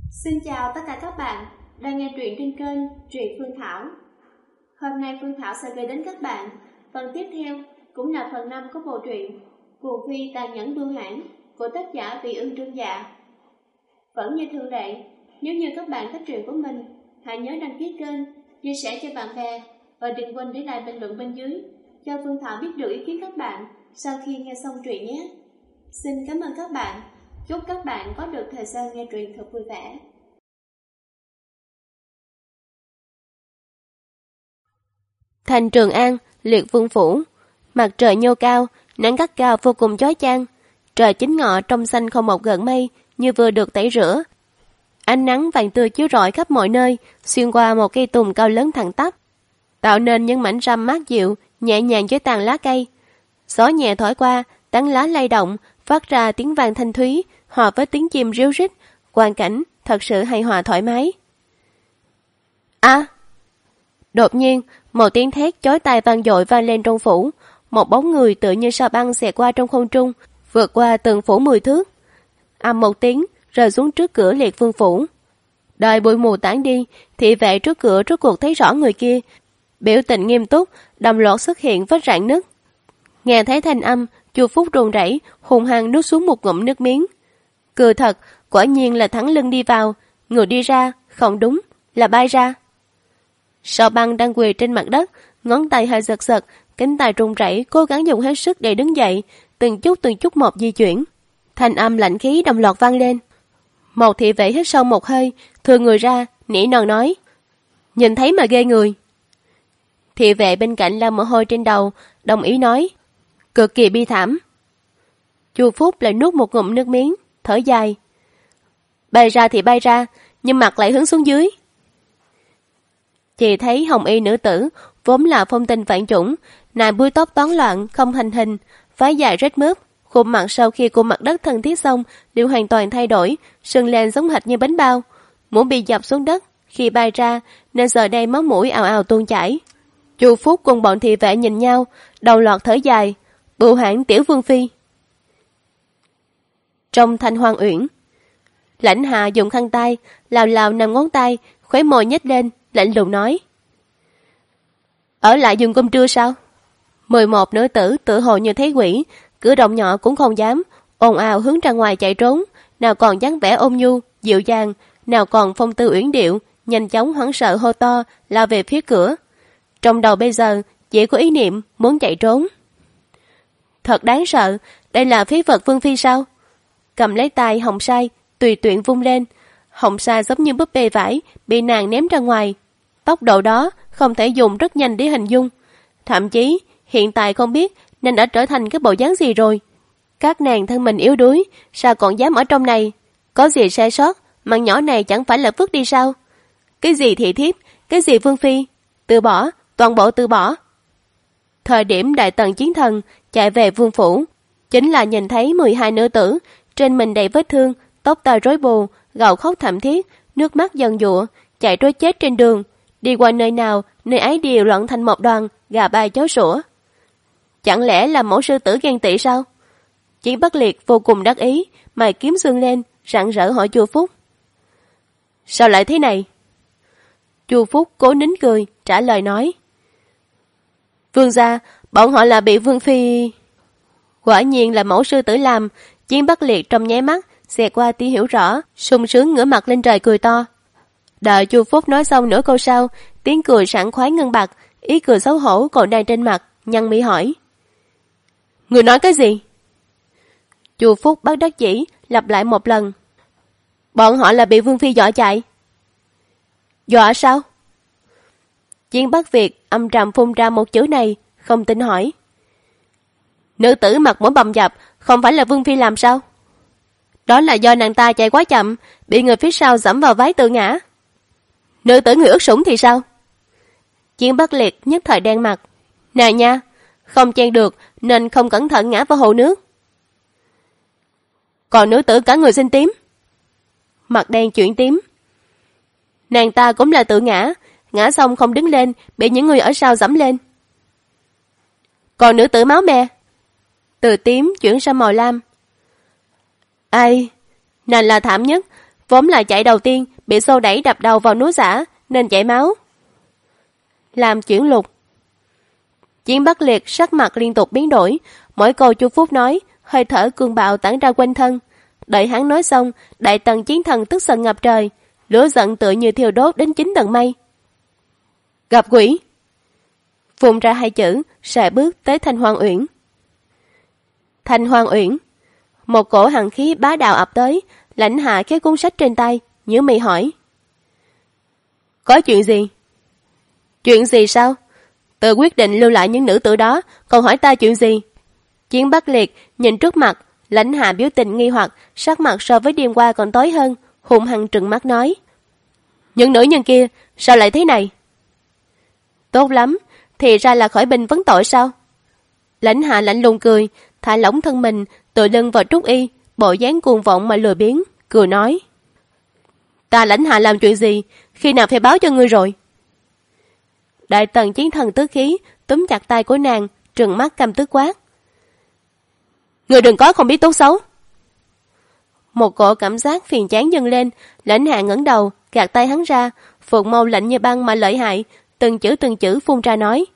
Xin chào tất cả các bạn đang nghe truyện trên kênh Truyện Phương Thảo. Hôm nay Phương Thảo sẽ gửi đến các bạn phần tiếp theo, cũng là phần 5 của bộ truyện Cuồng Phi Tàn Nhẫn Bưu Hãn của tác giả Vị Ưng Trương Dạ. Vẫn như thường lệ, nếu như các bạn thích truyện của mình, hãy nhớ đăng ký kênh, chia sẻ cho bạn bè và đừng quên để lại bình luận bên dưới cho Phương Thảo biết được ý kiến các bạn sau khi nghe xong truyện nhé. Xin cảm ơn các bạn. Chúc các bạn có được thời gian nghe truyện thật vui vẻ. Thành Trường An, Liệt Vương Phủ. Mặt trời nhô cao, nắng gắt gao vô cùng chói chang. Trời chính ngọ trong xanh không một gợn mây, như vừa được tẩy rửa. Ánh nắng vàng tươi chiếu rọi khắp mọi nơi, xuyên qua một cây tùng cao lớn thẳng tắp, tạo nên những mảnh râm mát dịu, nhẹ nhàng với tàn lá cây. Gió nhẹ thổi qua, tán lá lay động, phát ra tiếng vang thanh thúy, hòa với tiếng chim ríu rít. Quang cảnh thật sự hài hòa thoải mái. Đột nhiên, một tiếng thét chói tai vang dội vang lên trong phủ. Một bóng người tựa như sao băng xẹt qua trong không trung, vượt qua tường phủ 10 thước. Ầm một tiếng, rơi xuống trước cửa Liệt Vương Phủ. Đợi bụi mù tản đi, thị vệ trước cửa rốt cuộc thấy rõ người kia. Biểu tình nghiêm túc, đồng loạt xuất hiện vết rạn nứt. Nghe thấy thanh âm, Chu Phúc run rẩy, hùng hăng nuốt xuống một ngụm nước miếng. Cười thật, quả nhiên là thẳng lưng đi vào, người đi ra, không đúng, là bay ra. Sao băng đang quỳ trên mặt đất, ngón tay hơi giật giật, cánh tay run rẩy, cố gắng dùng hết sức để đứng dậy, từng chút một di chuyển. Thanh âm lạnh khí đồng loạt vang lên. Một thị vệ hít sâu một hơi, thừa người ra, nỉ non nói: "Nhìn thấy mà ghê người." Thị vệ bên cạnh lau mồ hôi trên đầu, đồng ý nói: "Cực kỳ bi thảm." Chu Phúc lại nuốt một ngụm nước miếng, thở dài: "Bay ra thì bay ra, nhưng mặt lại hướng xuống dưới." Chỉ thấy hồng y nữ tử, vốn là phong tình vạn chủng, nàng búi tóc toán loạn, không thành hình, váy dài rách mướp, khuôn mặt sau khi cùng mặt đất thân thiết xong đều hoàn toàn thay đổi, sưng lên giống hệt như bánh bao, mũi bị dập xuống đất, khi bay ra nên giờ đây máu mũi ào ào tuôn chảy. Chu Phúc cùng bọn thị vệ nhìn nhau, đầu loạt thở dài: "Bưu Hãn tiểu vương phi." Trong thanh hoang uyển, Lãnh Hạ dùng khăn tay lào lào nằm ngón tay, khóe môi nhếch lên, lạnh lùng nói: "Ở lại dùng cơm trưa sao?" 11 nữ tử tự hồ như thấy quỷ, cử động nhỏ cũng không dám, ồn ào hướng ra ngoài chạy trốn, nào còn dáng vẻ ôn nhu, dịu dàng, nào còn phong tư uyển điệu, nhanh chóng hoảng sợ hô to, lao về phía cửa. Trong đầu bây giờ chỉ có ý niệm muốn chạy trốn. Thật đáng sợ, đây là phế vật vương phi sao? Cầm lấy tay Hồng Sai, tùy tiện vung lên. Hồng Sai giống như búp bê vải, bị nàng ném ra ngoài. Tốc độ đó không thể dùng rất nhanh để hình dung. Thậm chí, hiện tại không biết nên đã trở thành cái bộ dáng gì rồi. Các nàng thân mình yếu đuối, sao còn dám ở trong này? Có gì sai sót, mạng nhỏ này chẳng phải là vứt đi sao? Cái gì thị thiếp, cái gì vương phi? Từ bỏ, toàn bộ từ bỏ. Thời điểm Đại Tần Chiến Thần chạy về vương phủ, chính là nhìn thấy 12 nữ tử, trên mình đầy vết thương, tóc tai rối bù, gào khóc thảm thiết, nước mắt giàn giụa, chạy trối chết trên đường, đi qua nơi nào, nơi ấy đều loạn thành một đoàn, gà bay chó sủa. Chẳng lẽ là mẫu sư tử ghen tị sao? Chiến Bất Liệt vô cùng đắc ý, mày kiếm xương lên, rạng rỡ hỏi Chu Phúc: "Sao lại thế này?" Chu Phúc cố nín cười, trả lời nói: "Vương gia, bọn họ là bị vương phi..." Quả nhiên là mẫu sư tử làm. Chiến Bất Liệt trong nháy mắt xẹt qua tí hiểu rõ, sung sướng ngửa mặt lên trời cười to. Đợi Chu Phúc nói xong nửa câu sau, tiếng cười sảng khoái ngân bặt, ý cười xấu hổ còn đang trên mặt, nhăn mi hỏi: "Người nói cái gì?" Chu Phúc bất đắc dĩ lặp lại một lần: "Bọn họ là bị vương phi dọa chạy." "Dọa sao?" Chiến Bắc Việt âm trầm phun ra một chữ này, không tin hỏi: "Nữ tử mặt mũi bầm dập, không phải là vương phi làm sao?" "Đó là do nàng ta chạy quá chậm, bị người phía sau giẫm vào váy tự ngã." "Nữ tử người ướt sũng thì sao?" Chiến Bắc Liệt nhất thời đen mặt: "Nè nha, không chen được nên không cẩn thận ngã vào hồ nước." "Còn nữ tử cả người xinh tím." Mặt đen chuyển tím: "Nàng ta cũng là tự ngã, ngã xong không đứng lên, bị những người ở sau giẫm lên." "Còn nữ tử máu me." Từ tím chuyển sang màu lam: "Ai, nàng là thảm nhất, Vốn là chạy đầu tiên, bị xô đẩy đập đầu vào núi giả, nên chảy máu. Làm chuyển lục. Chiến Bắc Liệt sắc mặt liên tục biến đổi, mỗi câu Chu Phúc nói, hơi thở cương bạo tản ra quanh thân. Đợi hắn nói xong, đại tần chiến thần tức giận ngập trời, lửa giận tựa như thiêu đốt đến 9 tầng mây. Gặp quỷ. Phun ra 2 chữ, sải bước tới Thanh Hoang Uyển. Thanh Hoang Uyển. Một cổ hàn khí bá đạo ập tới, Lãnh Hạ kéo cuốn sách trên tay, nhíu mày hỏi. Có chuyện gì? Chuyện gì sao? Tự quyết định lưu lại những nữ tử đó, còn hỏi ta chuyện gì? Chiến Bắc Liệt nhìn trước mặt, Lãnh Hạ biểu tình nghi hoặc, sắc mặt so với đêm qua còn tối hơn, hung hăng trừng mắt nói. Những nữ nhân kia, sao lại thế này? Tốt lắm, thì ra là khỏi binh vấn tội sao? Lãnh Hạ lạnh lùng cười, thả lỏng thân mình, tựa lưng vào Trúc Y, bộ dáng cuồng vọng mà lười biếng, cười nói. Ta Lãnh Hạ làm chuyện gì, khi nào phải báo cho ngươi rồi? Đại tần chiến thần tức khí, túm chặt tay của nàng, trừng mắt căm tức quát. Ngươi đừng có không biết tốt xấu. Một cổ cảm giác phiền chán dâng lên, Lãnh Hạ ngẩng đầu, gạt tay hắn ra, phượng mâu lạnh như băng mà lợi hại, từng chữ phun ra nói.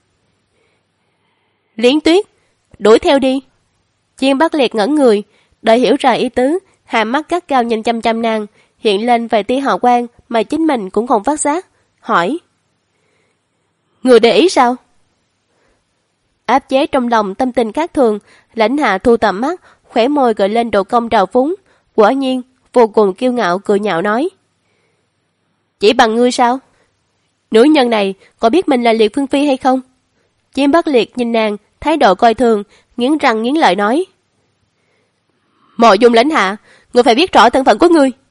Liễn Tuyết, đuổi theo đi. Chiến Bắc Liệt ngẩn người, đợi hiểu ra ý tứ, hai mắt gắt cao nhìn chăm chăm nàng, hiện lên vài tia hào quang mà chính mình cũng không phát giác, hỏi. Người để ý sao? Áp chế trong lòng tâm tình khác thường, Lãnh Hạ thu tầm mắt, khóe môi gợi lên độ cong trào phúng, quả nhiên vô cùng kiêu ngạo cười nhạo nói. Chỉ bằng ngươi sao? Nữ nhân này có biết mình là Liệt Phương Phi hay không? Chiến Bắc Liệt nhìn nàng, thái độ coi thường, nghiến răng nghiến lợi nói. Mộ Dung Lãnh Hạ, ngươi phải biết rõ thân phận của ngươi.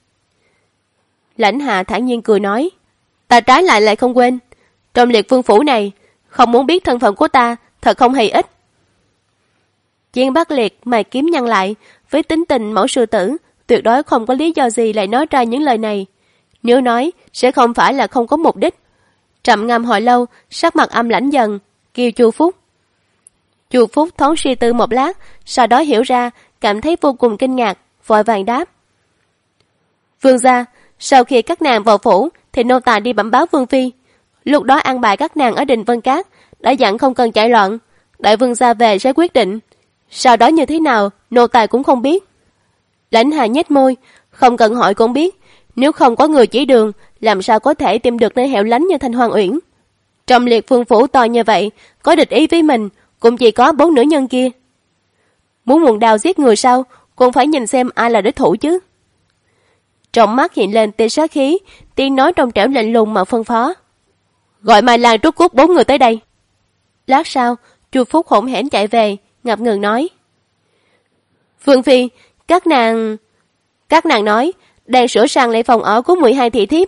Lãnh Hạ thản nhiên cười nói. Ta trái lại không quên. Trong Liệt Vương phủ này, không muốn biết thân phận của ta, thật không hề ít. Chiến Bắc Liệt mày kiếm nhăn lại, với tính tình mẫu sư tử, tuyệt đối không có lý do gì lại nói ra những lời này. Nếu nói, sẽ không phải là không có mục đích. Trầm ngâm hồi lâu, sắc mặt âm lãnh dần, kêu Chu Phúc. Chu Phúc thoáng suy tư một lát, sau đó hiểu ra, cảm thấy vô cùng kinh ngạc, vội vàng đáp. Vương gia, sau khi các nàng vào phủ, thì nô tài đi bẩm báo Vương Phi. Lúc đó an bài các nàng ở Đình Vân Cát, đã dặn không cần chạy loạn, đợi Vương gia về sẽ quyết định. Sau đó như thế nào, nô tài cũng không biết. Lãnh Hạ nhếch môi, không cần hỏi cũng biết, nếu không có người chỉ đường, làm sao có thể tìm được nơi hẻo lánh như Thanh Hoang Uyển. Trong Liệt Vương phủ to như vậy, có địch ý với mình, cũng chỉ có 4 nữ nhân kia. Muốn muộn đào giết người sao, cũng phải nhìn xem ai là đối thủ chứ. Trong mắt hiện lên tia sát khí, tiếng nói trong trẻo lạnh lùng mà phân phó. Gọi Mai Lan Trúc Cút 4 người tới đây. Lát sau, Chu Phúc hỗn hển chạy về, ngập ngừng nói. Vương Phi, các nàng nói, đang sửa sang lại phòng ở của 12 thị thiếp.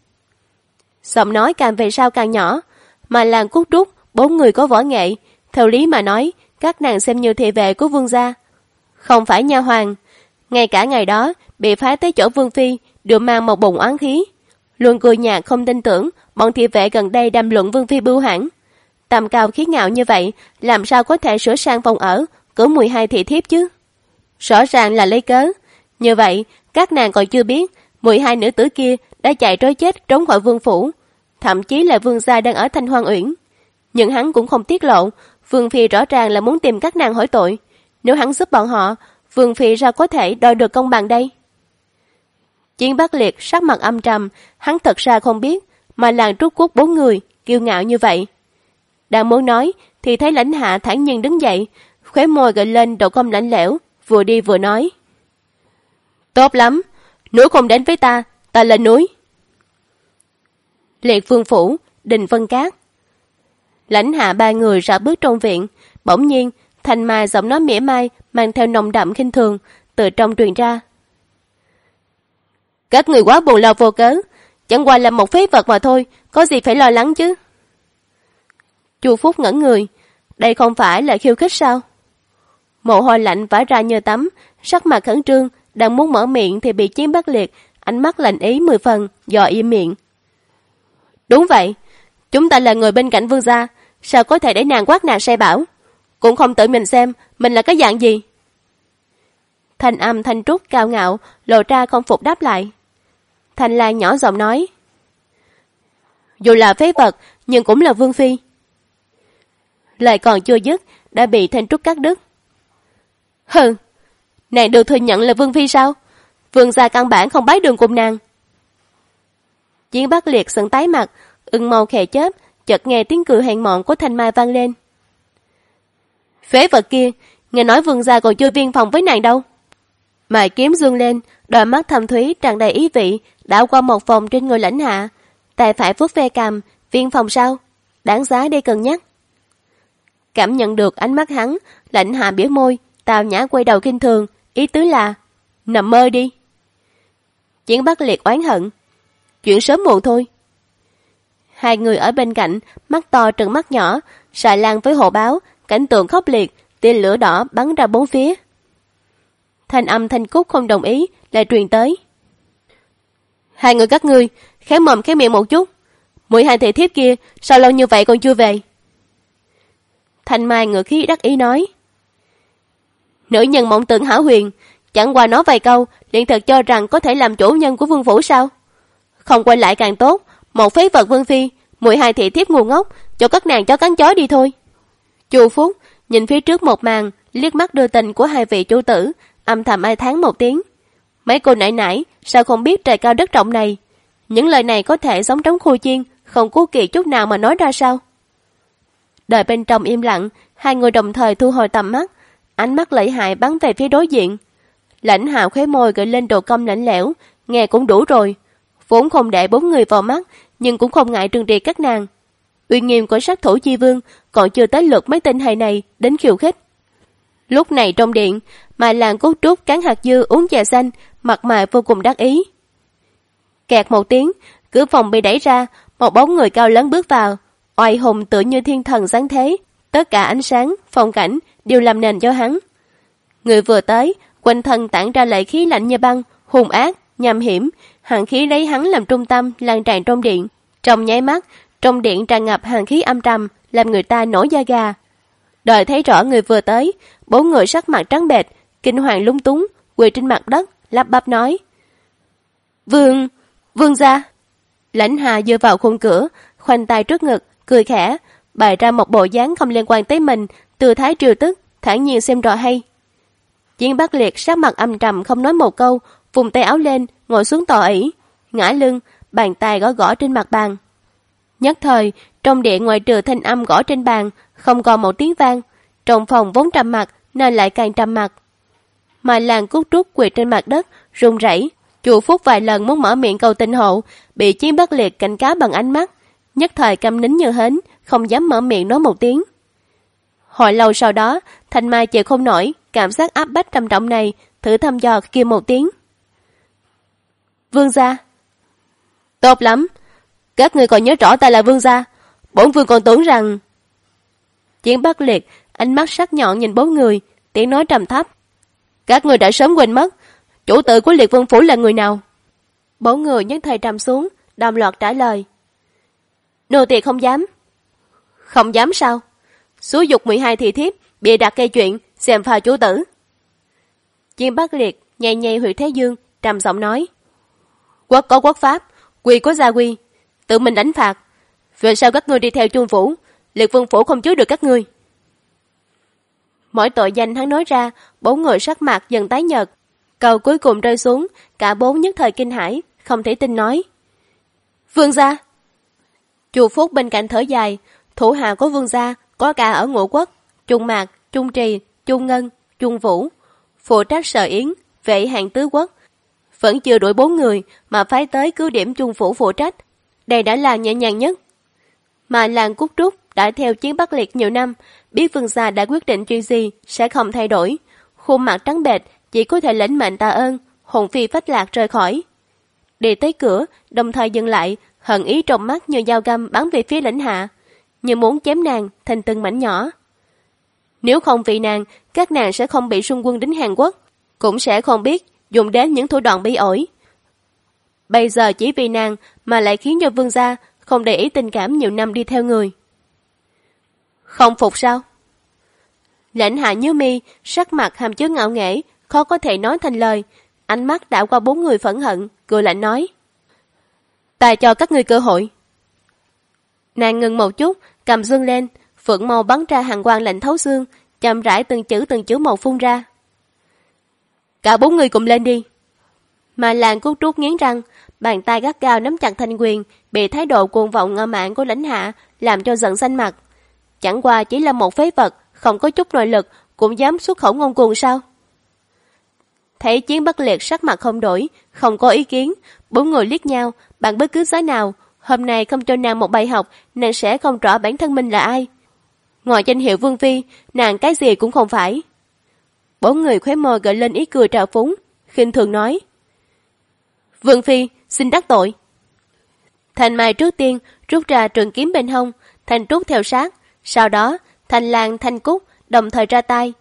Giọng nói càng về sau càng nhỏ, Mai Lan Cút Trúc 4 người có võ nghệ, theo lý mà nói, các nàng xem như thị vệ của vương gia, không phải nha hoàn. Ngay cả ngày đó, bị phái tới chỗ Vương Phi, đều mang một bụng oán khí. Luôn cười nhạt không tin tưởng, bọn thị vệ gần đây đàm luận Vương Phi bưu hãn. Tầm cao khí ngạo như vậy, làm sao có thể sửa sang phòng ở của 12 thị thiếp chứ? Rõ ràng là lấy cớ. Như vậy, các nàng còn chưa biết, 12 nữ tử kia đã chạy trối chết trốn khỏi vương phủ. Thậm chí là vương gia đang ở Thanh Hoang Uyển. Nhưng hắn cũng không tiết lộ, Vương Phi rõ ràng là muốn tìm các nàng hỏi tội. Nếu hắn giúp bọn họ, Vương Phi sao có thể đòi được công bằng đây? Chiến Bắc Liệt sắc mặt âm trầm, hắn thật ra không biết, mà làng Trúc Cút 4 người, kiêu ngạo như vậy. Đang muốn nói, thì thấy Lãnh Hạ thản nhiên đứng dậy, khóe môi gợi lên độ cong lạnh lẽo, vừa đi vừa nói. Tốt lắm, núi không đến với ta, ta lên núi. Liệt Vương phủ, Đình Vân Cát. Lãnh Hạ 3 người ra bước trong viện, bỗng nhiên, Thanh Mai giọng nói mỉa mai mang theo nồng đậm khinh thường, từ trong truyền ra. Các người quá buồn lo vô cớ, chẳng qua là một phế vật mà thôi, có gì phải lo lắng chứ. Chu Phúc ngẩn người, đây không phải là khiêu khích sao? Mồ hôi lạnh vã ra như tắm, sắc mặt khẩn trương, đang muốn mở miệng thì bị Chiến Bắc Liệt, ánh mắt lạnh ý 10 phần, dò im miệng. Đúng vậy, chúng ta là người bên cạnh vương gia, sao có thể để nàng quát nàng sai bảo, cũng không tự mình xem mình là cái dạng gì. Thanh âm Thanh Trúc cao ngạo lộ ra không phục đáp lại. Thanh Lan nhỏ giọng nói. Dù là phế vật, nhưng cũng là vương phi. Lời còn chưa dứt, đã bị Thanh Trúc cắt đứt. Hừ, nàng được thừa nhận là vương phi sao? Vương gia căn bản không bái đường cùng nàng. Chiến Bắc Liệt sững tái mặt, ưng màu khẽ chớp, chợt nghe tiếng cười hèn mọn của Thanh Mai vang lên. Phế vật kia, nghe nói vương gia còn chưa viên phòng với nàng đâu. Mài kiếm dương lên, đôi mắt thâm thúy tràn đầy ý vị, đảo qua một vòng trên người Lãnh Hạ, tay phải vuốt ve cằm. Viên phòng sao? Đáng giá để cân nhắc. Cảm nhận được ánh mắt hắn, Lãnh Hạ bĩu môi, tào nhã quay đầu khinh thường, ý tứ là nằm mơ đi. Chiến Bắc Liệt oán hận. Chuyện sớm muộn thôi. Hai người ở bên cạnh, mắt to trừng mắt nhỏ, xà lan với hồ báo, cảnh tượng khốc liệt, tia lửa đỏ bắn ra bốn phía. Thanh âm Thanh Cúc không đồng ý, lại truyền tới. Hai người các ngươi, khé mồm khé miệng một chút. 12 thị thiếp kia, sao lâu như vậy còn chưa về? Thanh Mai ngựa khí đắc ý nói. Nữ nhân mộng tưởng hảo huyền, chẳng qua nói vài câu, liền thật cho rằng có thể làm chủ nhân của vương phủ sao? Không quay lại càng tốt, một phế vật vương phi, 12 thị thiếp ngu ngốc, cho các nàng chó cắn chó đi thôi. Chu Phúc nhìn phía trước một màn, liếc mắt đưa tình của hai vị chủ tử, âm thầm ai thán một tiếng. Mấy cô nãy nãy, sao không biết trời cao đất rộng này? Những lời này có thể sống trong khu chiên, không cố kỵ chút nào mà nói ra sao? Đợi bên trong im lặng, hai người đồng thời thu hồi tầm mắt, ánh mắt lợi hại bắn về phía đối diện. Lãnh Hạ khóe môi gợi lên độ cong lạnh lẽo, nghe cũng đủ rồi. Vốn không để 4 người vào mắt, nhưng cũng không ngại trừng trị các nàng. Uy nghiêm của sát thủ chi vương còn chưa tới lượt mấy tên hài này đến khiêu khích. Lúc này trong điện, Mai Lan Cúc Trúc cắn hạt dưa uống trà xanh, mặt mày vô cùng đắc ý. Kẹt một tiếng, cửa phòng bị đẩy ra, một bóng người cao lớn bước vào, oai hùng tựa như thiên thần giáng thế, tất cả ánh sáng, phong cảnh đều làm nền cho hắn. Người vừa tới, quanh thân tản ra lợi khí lạnh như băng, hung ác, nham hiểm, hàn khí lấy hắn làm trung tâm lan tràn trong điện. Trong nháy mắt, trong điện tràn ngập hàn khí âm trầm, làm người ta nổi da gà. Đợi thấy rõ người vừa tới, 4 người sắc mặt trắng bệch, kinh hoàng lúng túng, quỳ trên mặt đất, lắp bắp nói: Vương gia. Lãnh Hà dựa vào khung cửa, khoanh tay trước ngực, cười khẽ, bày ra một bộ dáng không liên quan tới mình, tư thái trêu tức, thản nhiên xem trò hay. Chiến Bắc Liệt sắc mặt âm trầm không nói một câu, vùng tay áo lên, ngồi xuống tòa ỷ, ngã lưng, bàn tay gõ gõ trên mặt bàn. Nhất thời, trong điện ngoài trừ thanh âm gõ trên bàn, không còn một tiếng vang. Trong phòng vốn trầm mặc nên lại càng trầm mặc. Mai Lan Cúc Trúc quỳ trên mặt đất, run rẩy. Chu Phúc vài lần muốn mở miệng cầu tình hộ, bị Chiến Bắc Liệt cảnh cáo bằng ánh mắt, nhất thời câm nín như hến, không dám mở miệng nói một tiếng. Hồi lâu sau đó, Thanh Mai chịu không nổi cảm giác áp bách trầm trọng này, thử thăm dò kêu một tiếng: Vương gia. Tốt lắm, các ngươi còn nhớ rõ ta là vương gia. Bổn vương còn tưởng rằng... Chiến Bắc Liệt ánh mắt sắc nhọn nhìn 4 người, tiếng nói trầm thấp: Các ngươi đã sớm quên mất chủ tử của Liệt Vương phủ là người nào? 4 người nhất thời trầm xuống, đồng loạt trả lời: Nô tỳ không dám. Không dám sao? Xúi dục 12 thị thiếp bịa đặt gây chuyện xem pha chủ tử. Chiến Bắc Liệt nhẹ nhẹ Huyệt Thế Dương, trầm giọng nói: Quốc có quốc pháp, quy có gia quy, tự mình đánh phạt. Về sao các ngươi đi theo Chuông phủ, Liệt Vương phủ không chứa được các ngươi? Mỗi tội danh hắn nói ra, 4 người sắc mặt dần tái nhợt. Câu cuối cùng rơi xuống, cả 4 nhất thời kinh hãi, không thể tin nói: Vương gia. Chu Phúc bên cạnh thở dài, thủ hạ của vương gia có cả ở Ngũ Quốc, Trung Mạc, Trung Trì, Trung Ngân, Trung Vũ, phụ trách Sở Yến, vệ hạng tứ quốc. Vẫn chưa đuổi 4 người mà phái tới cứ điểm Trung phủ phụ trách. Đây đã là nhẹ nhàng nhất. Mà Lan Cúc Trúc đã theo Chiến Bắc Liệt nhiều năm, biết vương gia đã quyết định chuyện gì sẽ không thay đổi. Khuôn mặt trắng bệch, chỉ có thể lĩnh mệnh tạ ơn, hồn phi phách lạc rời khỏi. Đi tới cửa, đồng thời dừng lại, hận ý trong mắt như dao găm bắn về phía Lãnh Hạ, như muốn chém nàng thành từng mảnh nhỏ. Nếu không vì nàng, các nàng sẽ không bị xung quân đến Hàn Quốc, cũng sẽ không biết dùng đến những thủ đoạn bi ổi. Bây giờ chỉ vì nàng mà lại khiến cho vương gia không để ý tình cảm nhiều năm đi theo người. Không phục sao? Lãnh Hạ nhíu mi, sắc mặt hàm chứa ngạo nghễ, khó có thể nói thành lời. Ánh mắt đảo qua 4 người phẫn hận, cười lạnh nói: Ta cho các ngươi cơ hội. Nàng ngừng một chút, cầm dương lên, phượng màu bắn ra hàng quang lạnh thấu xương, chậm rãi từng chữ một phun ra. Cả 4 người cùng lên đi. Mà Lan Cút Trúc nghiến răng, bàn tay gắt gao nắm chặt thanh quyền, bị thái độ cuồng vọng ngạo mạn của lãnh hạ làm cho giận xanh mặt. Chẳng qua chỉ là một phế vật, không có chút nội lực, cũng dám xuất khẩu ngông cuồng sao? Thấy Chiến Bắc Liệt sắc mặt không đổi, không có ý kiến, 4 người liếc nhau, bằng bất cứ giá nào, hôm nay không cho nàng một bài học, nàng sẽ không rõ bản thân mình là ai. Ngoài danh hiệu Vương Phi, nàng cái gì cũng không phải. 4 người khóe môi gợi lên ý cười trào phúng, khinh thường nói: Vương Phi, xin đắc tội. Thành Mai trước tiên rút ra trường kiếm bên hông, Thành Trúc theo sát, sau đó Thành Lan, Thanh Cúc đồng thời ra tay.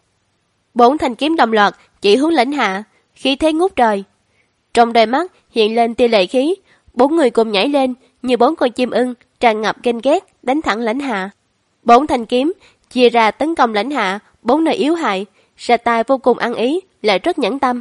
4 thanh kiếm đồng loạt chỉ hướng lãnh hạ, khí thế ngút trời. Trong đôi mắt hiện lên tia lệ khí, 4 người cùng nhảy lên như 4 con chim ưng tràn ngập ghen ghét đánh thẳng lãnh hạ. 4 thanh kiếm chia ra tấn công lãnh hạ 4 nơi yếu hại, ra tay vô cùng ăn ý, lại rất nhẫn tâm.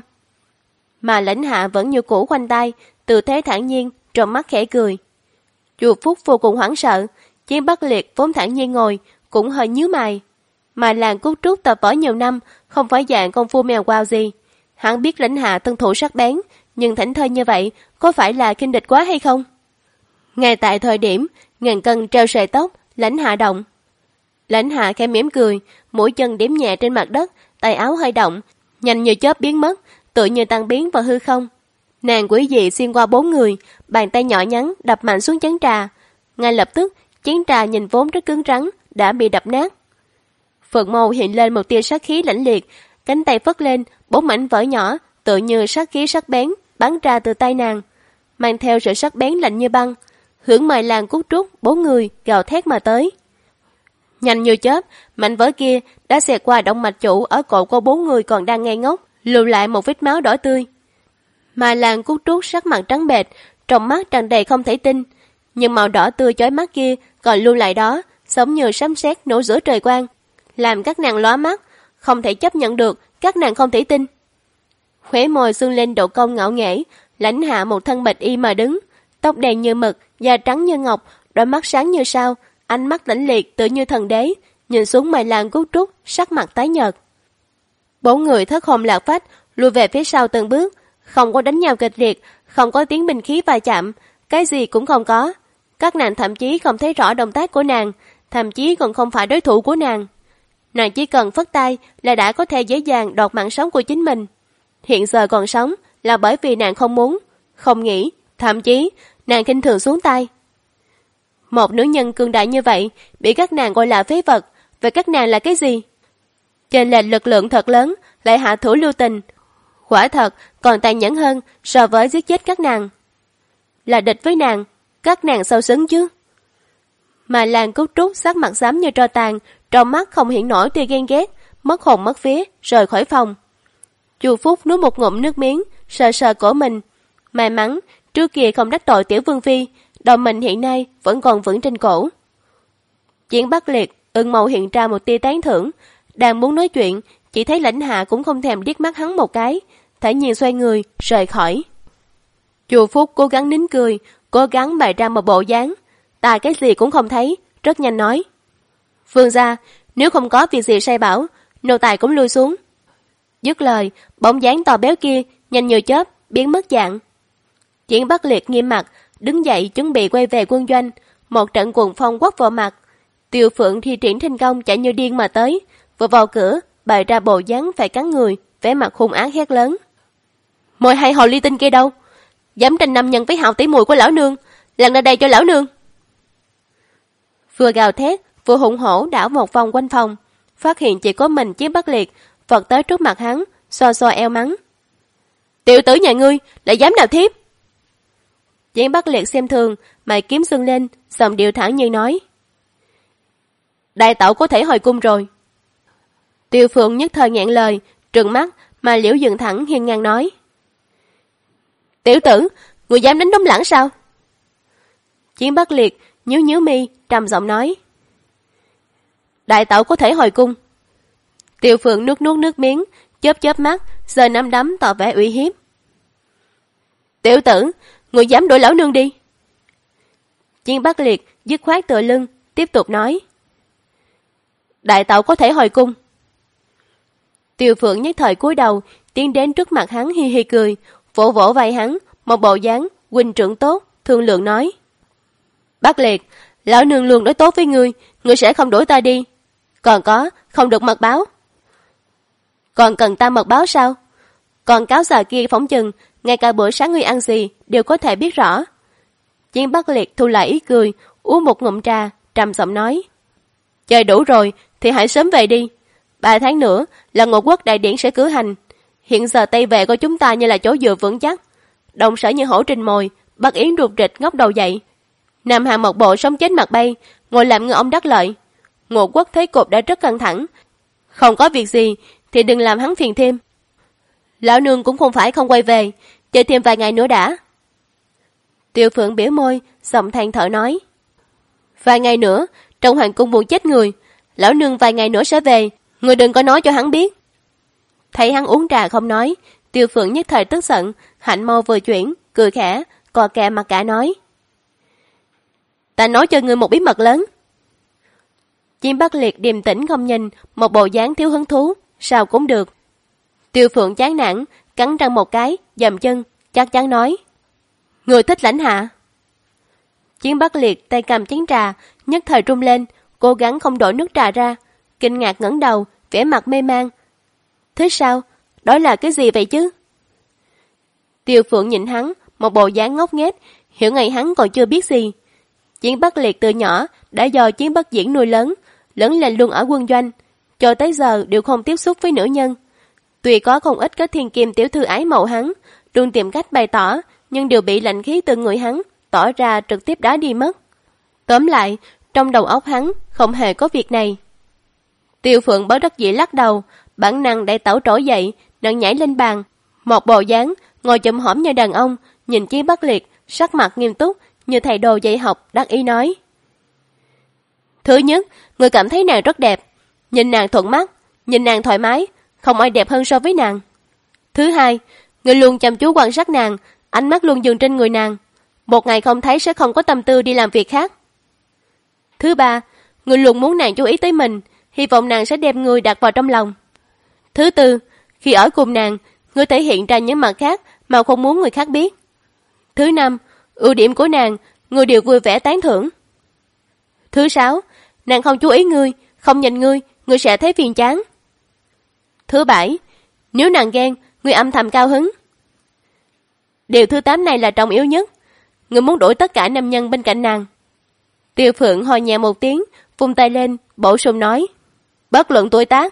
Mà lãnh hạ vẫn như cũ khoanh tay, tư thế thản nhiên, trong mắt khẽ cười. Chu Phúc vô cùng hoảng sợ, Chiến Bắc Liệt vốn thản nhiên ngồi, cũng hơi nhíu mày. Mà Lan Cút Trúc tập võ nhiều năm, không phải dạng công phu mèo quào gì. Hắn biết lãnh hạ thân thủ sắc bén, nhưng thảnh thơi như vậy, có phải là kinh địch quá hay không? Ngay tại thời điểm, ngàn cân treo sợi tóc, lãnh hạ động. Lãnh hạ khẽ mỉm cười, mũi chân điểm nhẹ trên mặt đất, tay áo hơi động, nhanh như chớp biến mất, tựa như tan biến vào hư không. Nàng quỷ dị xuyên qua 4 người, bàn tay nhỏ nhắn đập mạnh xuống chén trà. Ngay lập tức, chén trà nhìn vốn rất cứng rắn, đã bị đập nát. Phượng Mâu hiện lên một tia sát khí lãnh liệt, cánh tay phất lên, 4 mảnh vỡ nhỏ, tựa như sát khí sắc bén, bắn ra từ tay nàng, mang theo sự sắc bén lạnh như băng, hướng mời Lan Cút Trúc 4 người gào thét mà tới. Nhanh như chớp, mảnh vỡ kia đã xẹt qua động mạch chủ ở cổ của 4 người còn đang ngây ngốc, lưu lại một vết máu đỏ tươi. Mà Lan Cút Trúc sắc mặt trắng bệch, trong mắt tràn đầy không thể tin, nhưng màu đỏ tươi chói mắt kia còn lưu lại đó, giống như sấm sét nổ giữa trời quang, làm các nàng lóa mắt, không thể chấp nhận được, các nàng không thể tin. Khóe môi sưng lên độ cong ngạo nghễ, lãnh hạ một thân bạch y mà đứng, tóc đen như mực, da trắng như ngọc, đôi mắt sáng như sao, ánh mắt lãnh liệt tựa như thần đế, nhìn xuống Mai Lan Cút Trúc, sắc mặt tái nhợt. 4 người thất hồn lạc phách, lùi về phía sau từng bước, không có đánh nhau kịch liệt, không có tiếng binh khí va chạm, cái gì cũng không có. Các nàng thậm chí không thấy rõ động tác của nàng, thậm chí còn không phải đối thủ của nàng. Nàng chỉ cần phất tay là đã có thể dễ dàng đoạt mạng sống của chính mình. Hiện giờ còn sống là bởi vì nàng không muốn, không nghĩ, thậm chí nàng khinh thường xuống tay. Một nữ nhân cường đại như vậy bị các nàng gọi là phế vật, vậy các nàng là cái gì? Chênh lệch lực lượng thật lớn, lại hạ thủ lưu tình, quả thật còn tàn nhẫn hơn so với giết chết các nàng. Là địch với nàng, các nàng sao xứng chứ? Mà Lan Cút Trúc sắc mặt xám như tro tàn, trong mắt không hiện nổi tia ghen ghét, mất hồn mất vía, rời khỏi phòng. Chu Phúc nuốt một ngụm nước miếng, sờ sờ cổ mình. May mắn trước kia không đắc tội tiểu Vương Phi, đầu mình hiện nay vẫn còn vững trên cổ. Chiến Bắc Liệt ưng màu hiện ra một tia tán thưởng, đang muốn nói chuyện, chỉ thấy lãnh hạ cũng không thèm liếc mắt hắn một cái, thản nhiên xoay người rời khỏi. Chu Phúc cố gắng nín cười, cố gắng bày ra một bộ dáng, ta cái gì cũng không thấy, rất nhanh nói: Vương gia, nếu không có việc gì sai bảo, nô tài cũng lui xuống. Dứt lời, bóng dáng to béo kia nhanh như chớp biến mất dạng. Chiến Bắc Liệt nghiêm mặt, đứng dậy chuẩn bị quay về quân doanh, một trận cuồng phong quất vào mặt. Tiêu Phượng thi triển thành công chạy như điên mà tới, vừa vào cửa bày ra bộ dáng phải cắn người, vẻ mặt hung ác hét lớn: Mồi hay hồ ly tinh kia đâu? Dám tranh nam nhân với hào tỷ mùi của lão nương, lần ra đây cho lão nương. Vừa gào thét, vừa hùng hổ đảo một vòng quanh phòng, phát hiện chỉ có mình Chiến Bắc Liệt, vọt tới trước mặt hắn, xoa xoa eo mắng: Tiểu tử nhà ngươi lại dám đào thiếp? Chiến Bắc Liệt xem thường, mày kiếm sưng lên, giọng điệu thẳng như nói: Đại tẩu có thể hồi cung rồi. Tiêu Phượng nhất thời nghẹn lời, trừng mắt, mà Liễu dựng thẳng hiên ngang nói: Tiểu tử, người dám đánh đống lãng sao? Chiến Bắc Liệt nhíu nhíu mi, trầm giọng nói: Đại tẩu có thể hồi cung. Tiêu Phượng nuốt nước miếng, chớp chớp mắt, giơ nắm đấm tỏ vẻ uy hiếp: Tiểu tử, người dám đuổi lão nương đi. Chiến Bắc Liệt dứt khoát tựa lưng, tiếp tục nói. Đại tẩu có thể hồi cung. Tiêu Phượng nhất thời cúi đầu, tiến đến trước mặt hắn hi hi cười, vỗ vỗ vai hắn, một bộ dáng huynh trưởng tốt, thương lượng nói. Bắc Liệt, lão nương luôn đối tốt với ngươi sẽ không đuổi ta đi. Còn có, không được mật báo. Còn cần ta mật báo sao? Còn cáo già kia phỏng chừng, ngay cả bữa sáng ngươi ăn gì đều có thể biết rõ. Chiến Bắc Liệt thu lại ý cười, uống một ngụm trà, trầm giọng nói. Chơi đủ rồi thì hãy sớm về đi. 3 tháng nữa là Ngộ Quốc đại điển sẽ cử hành. Hiện giờ Tây Vệ của chúng ta như là chỗ dựa vững chắc. Đồng sở như hổ trình mồi, Bắc Yến ruột rịch ngóc đầu dậy. Nam Hà một bộ sống chết mặt bay, ngồi làm ngư ông đắc lợi. Ngộ Quốc thế cục đã rất căng thẳng. Không có việc gì thì đừng làm hắn phiền thêm. Lão nương cũng không phải không quay về, chờ thêm vài ngày nữa đã. Tiêu Phượng biểu môi, giọng than thở nói. Vài ngày nữa, trong hoàng cung buồn chết người. Lão nương vài ngày nữa sẽ về, người đừng có nói cho hắn biết. Thấy hắn uống trà không nói, Tiêu Phượng nhất thời tức giận, hạnh mâu vừa chuyển, cười khẽ, cò kè mặt cả nói. Ta nói cho ngươi một bí mật lớn. Chim Bắc Liệt điềm tĩnh không nhìn, một bộ dáng thiếu hứng thú, sao cũng được. Tiêu Phượng chán nản, cắn răng một cái, dầm chân, chắc chắn nói. Người thích Lãnh Hạ. Chiến Bắc Liệt tay cầm chén trà, nhất thời rung lên, cố gắng không đổ nước trà ra, kinh ngạc ngẩng đầu, vẻ mặt mê man. Thế sao? Đó là cái gì vậy chứ? Tiêu Phượng nhìn hắn, một bộ dáng ngốc nghếch, hiểu ngày hắn còn chưa biết gì. Chiến Bắc Liệt từ nhỏ đã do Chiến Bắc Diễn nuôi lớn lên luôn ở quân doanh, cho tới giờ đều không tiếp xúc với nữ nhân. Tuy có không ít các thiên kim tiểu thư ái mộ hắn, luôn tìm cách bày tỏ, nhưng đều bị lạnh khí từ người hắn tỏ ra trực tiếp đá đi mất. Tóm lại, trong đầu óc hắn không hề có việc này. Tiêu Phượng bất đắc dĩ lắc đầu, bản năng đẩy tẩu trỗi dậy, nặng nhảy lên bàn, một bộ dáng ngồi chụm hổm như đàn ông, nhìn Chiến Bắc Liệt, sắc mặt nghiêm túc như thầy đồ dạy học, đắc ý nói. Thứ nhất, người cảm thấy nàng rất đẹp, nhìn nàng thuận mắt, nhìn nàng thoải mái, không ai đẹp hơn so với nàng. Thứ hai, người luôn chăm chú quan sát nàng, ánh mắt luôn dừng trên người nàng, một ngày không thấy sẽ không có tâm tư đi làm việc khác. Thứ ba, người luôn muốn nàng chú ý tới mình, hy vọng nàng sẽ đem người đặt vào trong lòng. Thứ tư, khi ở cùng nàng, người thể hiện ra những mặt khác mà không muốn người khác biết. Thứ năm, ưu điểm của nàng, người đều vui vẻ tán thưởng. Thứ sáu, nàng không chú ý ngươi, không nhìn ngươi, ngươi sẽ thấy phiền chán. Thứ bảy, nếu nàng ghen, ngươi âm thầm cao hứng. Điều thứ 8 này là trọng yếu nhất, ngươi muốn đuổi tất cả nam nhân bên cạnh nàng. Tiêu Phượng ho nhẹ một tiếng, vung tay lên, bổ sung nói. Bất luận tuổi tác.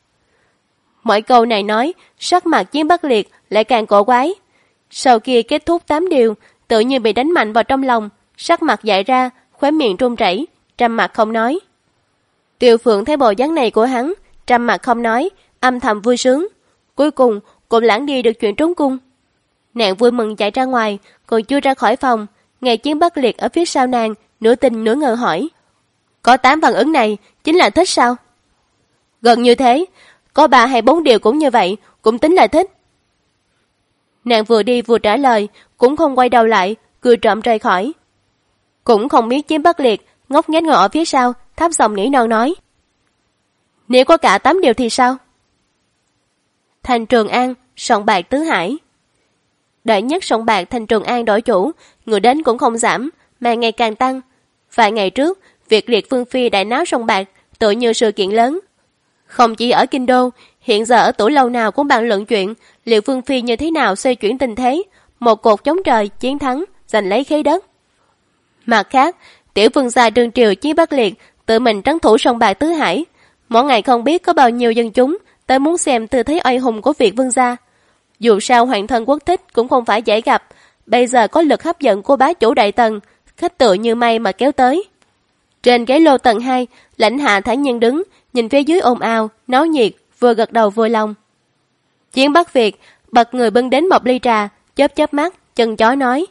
Mỗi câu này nói, sắc mặt Chiến Bắc Liệt lại càng cổ quái. Sau khi kết thúc 8 điều, tự như bị đánh mạnh vào trong lòng, sắc mặt dại ra, khóe miệng run rẩy, trầm mặt không nói. Tiêu Phượng thấy bộ dáng này của hắn, trầm mặt không nói, âm thầm vui sướng. Cuối cùng, cũng lãng đi được chuyện trốn cung. Nàng vui mừng chạy ra ngoài, còn chưa ra khỏi phòng, nghe Chiến Bắc Liệt ở phía sau nàng, nửa tin nửa ngờ hỏi. Có 8 phản ứng này, chính là thích sao? Gần như thế, có 3 hay 4 điều cũng như vậy, cũng tính là thích. Nàng vừa đi vừa trả lời, cũng không quay đầu lại, cười trộm rời khỏi. Cũng không biết Chiến Bắc Liệt ngốc nghếch ngồi ở phía sau, thấp giọng nỉ non nói. Nếu có cả 8 điều thì sao? Thành Trường An, sòng bạc Tứ Hải. Đợi nhất sòng bạc Thành Trường An đổi chủ, người đến cũng không giảm, mà ngày càng tăng. Vài ngày trước, việc Liệt Phương Phi đại náo sòng bạc tự như sự kiện lớn. Không chỉ ở Kinh Đô, hiện giờ ở tủ lâu nào cũng bàn luận chuyện Liệt Phương Phi như thế nào xoay chuyển tình thế, một cột chống trời chiến thắng, giành lấy khế đất. Mặt khác, tiểu vương gia Trương Triều Chiến Bắc Liệt tự mình trấn thủ sòng bạc Tứ Hải, mỗi ngày không biết có bao nhiêu dân chúng tới muốn xem tư thế oai hùng của Việt vương gia. Dù sao hoàng thân quốc thích cũng không phải dễ gặp, bây giờ có lực hấp dẫn của bá chủ đại tần, khách tựa như mây mà kéo tới. Trên ghế lô tầng 2, Lãnh Hạ thản nhiên đứng, nhìn phía dưới ồn ào, náo nhiệt, vừa gật đầu vừa lòng. Chiến Bắc Việt bật người bưng đến một ly trà, chớp chớp mắt, chân chó nói.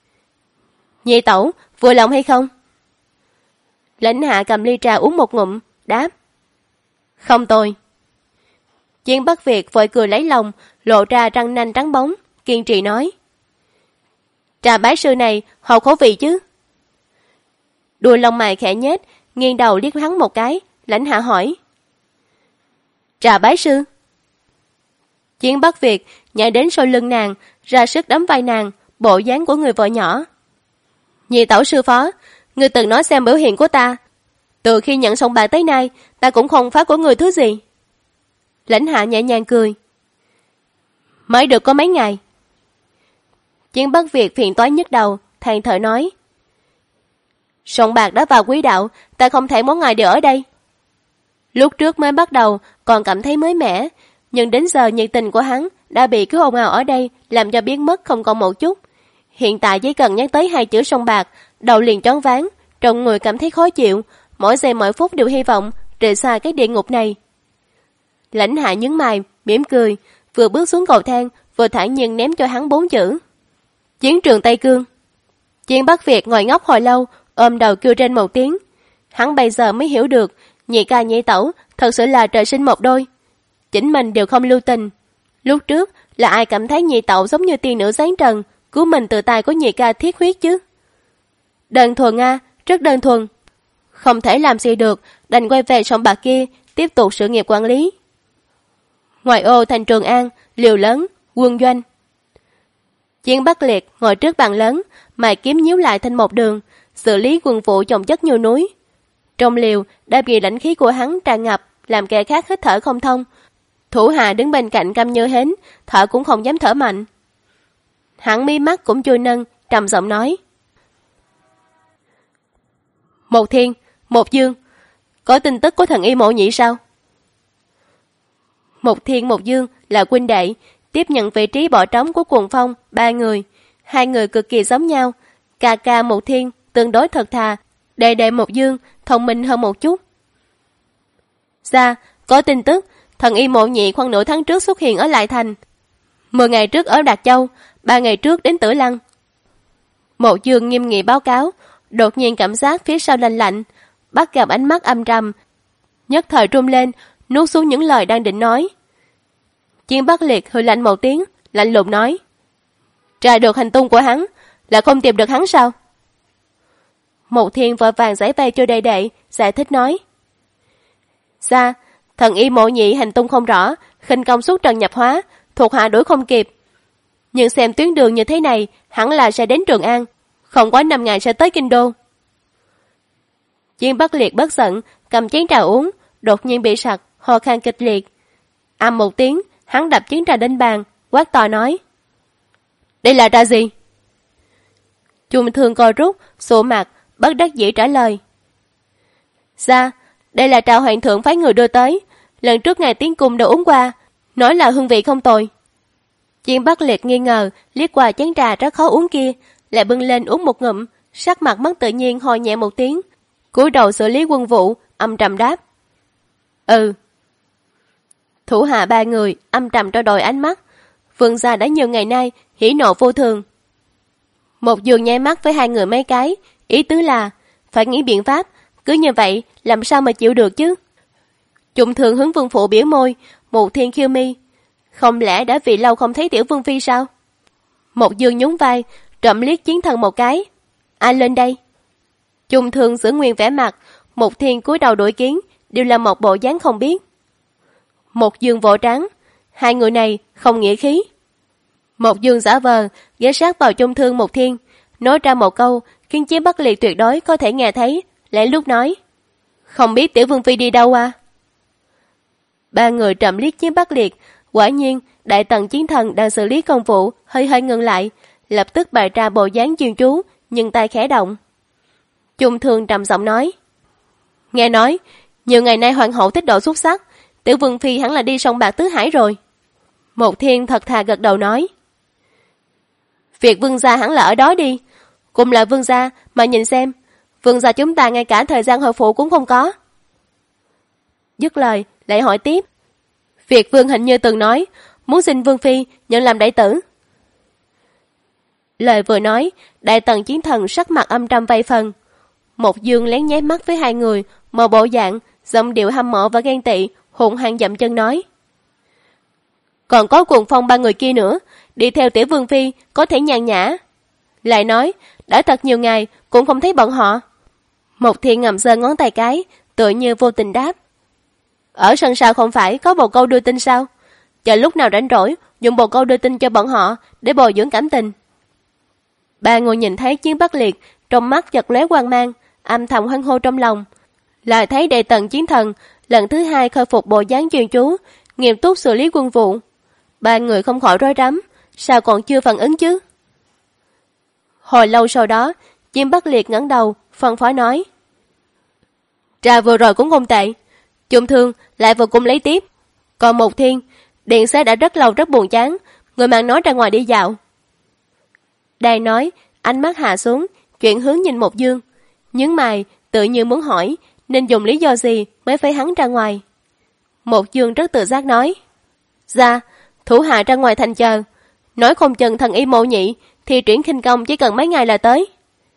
Nhị tẩu, vừa lòng hay không? Lãnh Hạ cầm ly trà uống một ngụm, đáp. Không tồi. Chiến Bắc Việt vội cười lấy lòng, lộ ra răng nanh trắng bóng, kiên trì nói. Trà bái sư này, hợp khẩu vị chứ? Đuôi lông mày khẽ nhếch, nghiêng đầu liếc hắn một cái. Lãnh Hạ hỏi: Trà bái sư? Chiến Bắc Việt nhảy đến sau lưng nàng, ra sức đấm vai nàng, bộ dáng của người vợ nhỏ. Nhị tẩu sư phó, ngươi từng nói xem biểu hiện của ta. Từ khi nhận sòng bạc tới nay, ta cũng không phá của người thứ gì. Lãnh Hạ nhẹ nhàng cười. Mới được có mấy ngày. Chiến Bắc Việt phiền toái nhức đầu, than thở nói: Sòng bạc đã vào quỹ đạo, ta không thể mỗi ngày đều ở đây. Lúc trước mới bắt đầu còn cảm thấy mới mẻ, nhưng đến giờ nhiệt tình của hắn đã bị cứ ồn ào ở đây làm cho biến mất không còn một chút. Hiện tại chỉ cần nhắc tới hai chữ sòng bạc, đầu liền choáng váng, trong người cảm thấy khó chịu, mỗi giây mỗi phút đều hy vọng rời xa cái địa ngục này. Lãnh Hạ nhướng mày, mỉm cười, vừa bước xuống cầu thang, vừa thản nhiên ném cho hắn 4 chữ: Chiến trường Tây Cương. Chiến Bắc Việt ngồi ngốc hồi lâu, ôm đầu kêu trên một tiếng. Hắn bây giờ mới hiểu được, nhị ca nhị tẩu thật sự là trời sinh một đôi. Chính mình đều không lưu tình. Lúc trước là ai cảm thấy nhị tẩu giống như tiên nữ giáng trần, cứu mình từ tay của nhị ca thiết huyết chứ? Đơn thuần a, rất đơn thuần. Không thể làm gì được, đành quay về sòng bạc kia, tiếp tục sự nghiệp quản lý. Ngoài ô thành Trường An, liều lớn, quân doanh. Chiến Bắc Liệt ngồi trước bàn lớn, mày kiếm nhíu lại thành một đường, xử lý quân vụ chồng chất như núi. Trong liều đã bị lãnh khí của hắn tràn ngập, làm kẻ khác hít thở không thông. Thủ hạ đứng bên cạnh câm như hến, thở cũng không dám thở mạnh. Hắn mí mắt cũng chui nâng, trầm giọng nói: Một Thiên, Một Dương, có tin tức của thần y Mộ Nhị sao? Một Thiên Một Dương là huynh đệ, tiếp nhận vị trí bỏ trống của Cuồng Phong 3 người. 2 người cực kỳ giống nhau. Ca ca Một Thiên tương đối thật thà, đệ đệ Một Dương thông minh hơn một chút. Dạ, có tin tức, thần y Mộ Nhị khoảng nửa tháng trước xuất hiện ở Lại Thành. 10 ngày trước ở Đạt Châu, 3 ngày trước đến Tử Lăng. Một Dương nghiêm nghị báo cáo, đột nhiên cảm giác phía sau lạnh lạnh, bắt gặp ánh mắt âm trầm, nhất thời run lên, nuốt xuống những lời đang định nói. Chiến Bắc Liệt hừ lạnh một tiếng, lạnh lùng nói: Tra được hành tung của hắn, là không tìm được hắn sao? Một Thiên vội vàng giải vây cho đệ đệ, giải thích nói: Dạ, thần y Mộ Nhị hành tung không rõ, khinh công xuất trần nhập hóa, thuộc hạ đuổi không kịp. Nhưng xem tuyến đường như thế này, hẳn là sẽ đến Trường An, không quá 5 ngày sẽ tới Kinh Đô. Chiến Bắc Liệt bất giận, cầm chén trà uống, đột nhiên bị sặc, ho khan kịch liệt. Ầm một tiếng, hắn đập chén trà lên bàn, quát to nói: Đây là trà gì? Chung Thương co rút, sụ mặt, bất đắc dĩ trả lời: Dạ, đây là trà hoàng thượng phái người đưa tới, lần trước ngài tiến cung đã uống qua, nói là hương vị không tồi. Chiến Bắc Liệt nghi ngờ, liếc qua chén trà rất khó uống kia, lại bưng lên uống một ngụm, sắc mặt mất tự nhiên ho nhẹ một tiếng, cúi đầu xử lý quân vụ, âm trầm đáp: Ừ. Thủ hạ 3 người âm trầm trao đổi ánh mắt. Vương gia đã nhiều ngày nay hỉ nộ vô thường. Một Dương nháy mắt với 2 người mấy cái, ý tứ là phải nghĩ biện pháp, cứ như vậy làm sao mà chịu được chứ? Chung Thương hướng Vương phụ biểu môi, Một Thiên khiêu mi: Không lẽ đã vì lâu không thấy tiểu Vương phi sao? Một Dương nhún vai, trộm liếc Chiến Thần một cái: Ai lên đây? Chung Thương giữ nguyên vẻ mặt, Một Thiên cúi đầu đối kiến, đều là một bộ dáng không biết. Một Dương vỗ trán: 2 người này không nghĩa khí. Một Dương giả vờ ghé sát vào Chung Thương Một Thiên, nói ra một câu khiến Chiến Bắc Liệt tuyệt đối có thể nghe thấy, lẽ lúc nói: Không biết tiểu Vương phi đi đâu à? 3 người trầm liếc Chiến Bắc Liệt, quả nhiên đại tần Chiến Thần đang xử lý công vụ hơi hơi ngừng lại, lập tức bày ra bộ dáng chuyên chú, nhưng tay khẽ động. Chung Thương trầm giọng nói: Nghe nói nhiều ngày nay hoàng hậu thích độ xuất sắc, tiểu Vương phi hẳn là đi sông bạc tứ hải rồi. Một Thiên thật thà gật đầu nói: Việc Vương gia hẳn là ở đó đi, cùng là Vương gia mà nhìn xem, Vương gia chúng ta ngay cả thời gian hồi phụ cũng không có. Dứt lời lại hỏi tiếp: Việc Vương hình như từng nói muốn xin Vương phi nhận làm đại tử. Lời vừa nói, đại tần Chiến Thần sắc mặt âm trầm vây phần. Một Dương lén nháy mắt với 2 người, mờ bộ dạng, giọng điệu hâm mộ và ghen tị, hùng hăng dậm chân nói: Còn có Cuồng Phong 3 người kia nữa, đi theo tiểu Vương phi có thể nhàn nhã. Lại nói, đã thật nhiều ngày cũng không thấy bọn họ. Một Thiên ngầm giơ ngón tay cái, tựa như vô tình đáp. Ở sân sau không phải có bồ câu đưa tin sao? Chờ lúc nào rảnh rỗi, dùng bồ câu đưa tin cho bọn họ để bồi dưỡng cảm tình. Ba người nhìn thấy Chiến Bắc Liệt, trong mắt chợt lóe quang mang, âm thầm hoan hô trong lòng. Lại thấy Đệ Tần Chiến Thần lần thứ hai khôi phục bộ dáng chuyên chú, nghiêm túc xử lý quân vụ. Ba người không khỏi rối rắm, sao còn chưa phản ứng chứ? Hồi lâu sau đó, Chiến Bắc Liệt ngẩng đầu, phân phó nói. Trà vừa rồi cũng không tệ. Trung Thương lại vừa cùng lấy tiếp. Còn Một Thiên, điện xế đã rất lâu rất buồn chán, người mang nói ra ngoài đi dạo. Đang nói, ánh mắt hạ xuống, chuyển hướng nhìn Một Dương. Nhướng mày, tự như muốn hỏi, nên dùng lý do gì mới phải hắn ra ngoài. Một Dương rất tự giác nói. Dạ, thủ hạ ra ngoài thành chờ. Nói không chừng thần y Mộ Nhị thì chuyển khinh công chỉ cần mấy ngày là tới.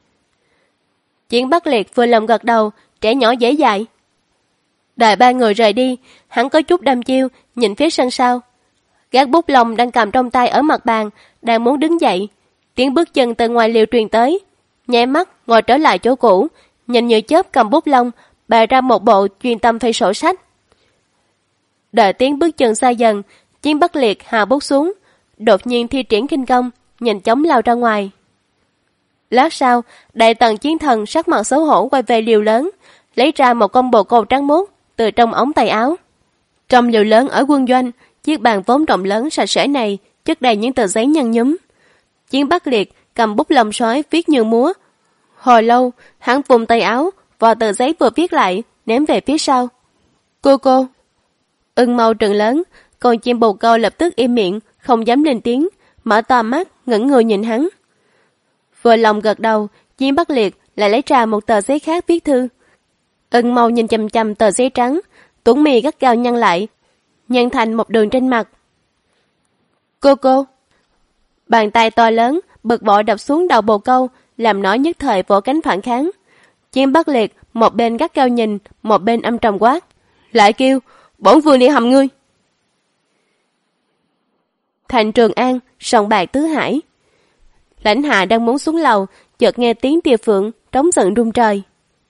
Chiến Bắc Liệt vừa lòng gật đầu, trẻ nhỏ dễ dạy. Đợi ba người rời đi, hắn có chút đăm chiêu, nhìn phía sân sau. Gác bút lông đang cầm trong tay ở mặt bàn, đang muốn đứng dậy. Tiếng bước chân từ ngoài liều truyền tới. Nháy mắt ngồi trở lại chỗ cũ, nhìn như chớp cầm bút lông, bày ra một bộ chuyên tâm phê sổ sách. Đợi tiếng bước chân xa dần, Chiến Bắc Liệt hạ bút xuống, đột nhiên thi triển kinh công, nhanh chóng lao ra ngoài. Lát sau, Đại Tần Chiến Thần sắc mặt xấu hổ quay về liều lớn, lấy ra một con bồ câu trắng muốt từ trong ống tay áo. Trong liều lớn ở quân doanh, chiếc bàn vốn rộng lớn sạch sẽ này chất đầy những tờ giấy nhăn nhúm. Chiến Bắc Liệt cầm bút lông sói viết như múa. Hồi lâu, hắn vùng tay áo, vò tờ giấy vừa viết lại, ném về phía sau. Cô. Ưng Mâu trừng lớn, con chim bồ câu lập tức im miệng, không dám lên tiếng, mở to mắt, ngẩng người nhìn hắn. Vừa lòng gật đầu, Chiến Bắc Liệt lại lấy ra một tờ giấy khác viết thư. Ưng Mâu nhìn chằm chằm tờ giấy trắng, tuấn mi gắt gao nhăn lại, nhăn thành một đường trên mặt. Cô. Bàn tay to lớn, bực bội đập xuống đầu bồ câu, làm nó nhất thời vỗ cánh phản kháng. Chiến Bắc Liệt một bên gắt gao nhìn, một bên âm trầm quát. Lại kêu, bổn vương đi hầm ngươi. Thành Trường An, sòng bạc Tứ Hải. Lãnh Hạ đang muốn xuống lầu, chợt nghe tiếng Tia Phượng trống giận rung trời.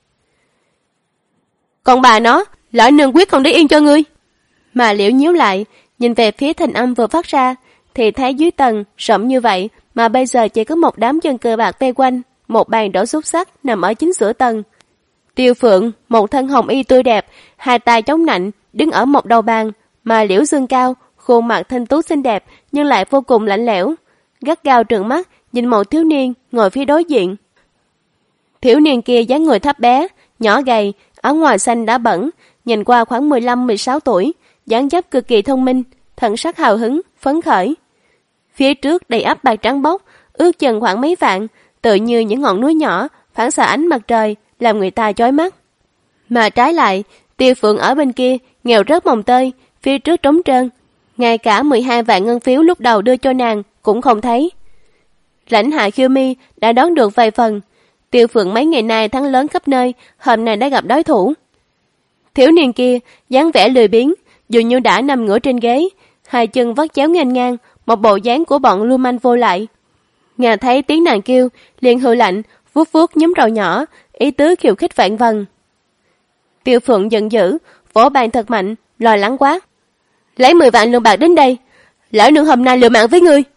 Còn bà nó, lão nương quyết không để yên cho ngươi. Mà Liễu nhíu lại, nhìn về phía thanh âm vừa phát ra, thì thấy dưới tầng rộng như vậy mà bây giờ chỉ có một đám dân cờ bạc vây quanh, một bàn đổ xúc xắc nằm ở chính giữa tầng. Tiêu Phượng, một thân hồng y tươi đẹp, hai tay chống nạnh, đứng ở một đầu bàn, mà Liễu dương cao, khuôn mặt thanh tú xinh đẹp nhưng lại vô cùng lạnh lẽo, gắt gao trợn mắt nhìn một thiếu niên ngồi phía đối diện. Thiếu niên kia dáng người thấp bé, nhỏ gầy, áo ngoài xanh đã bẩn, nhìn qua khoảng 15-16 tuổi, dáng dấp cực kỳ thông minh, thần sắc hào hứng, phấn khởi. Phía trước đầy ắp bạc trắng bóc, ước chừng khoảng mấy vạn, tự như những ngọn núi nhỏ, phản xạ ánh mặt trời, làm người ta chói mắt. Mà trái lại, Tiêu Phượng ở bên kia, nghèo rớt mồng tơi, phía trước trống trơn, ngay cả 12 vạn ngân phiếu lúc đầu đưa cho nàng cũng không thấy. Lãnh Hạ khiêu mi đã đoán được vài phần. Tiêu Phượng mấy ngày nay thắng lớn khắp nơi, hôm nay đã gặp đối thủ. Thiếu niên kia dáng vẻ lười biếng, dường như đã nằm ngửa trên ghế, hai chân vắt chéo nghênh ngang, một bộ dáng của bọn lưu manh vô lại. Nghe thấy tiếng nàng kêu, liền hừ lạnh, vuốt vuốt nhúm râu nhỏ, ý tứ khiêu khích vạn vần. Tiêu Phượng giận dữ, vỗ bàn thật mạnh, lo lắng quát. Lấy 10 vạn lượng bạc đến đây, lão nương hôm nay liều mạng với ngươi.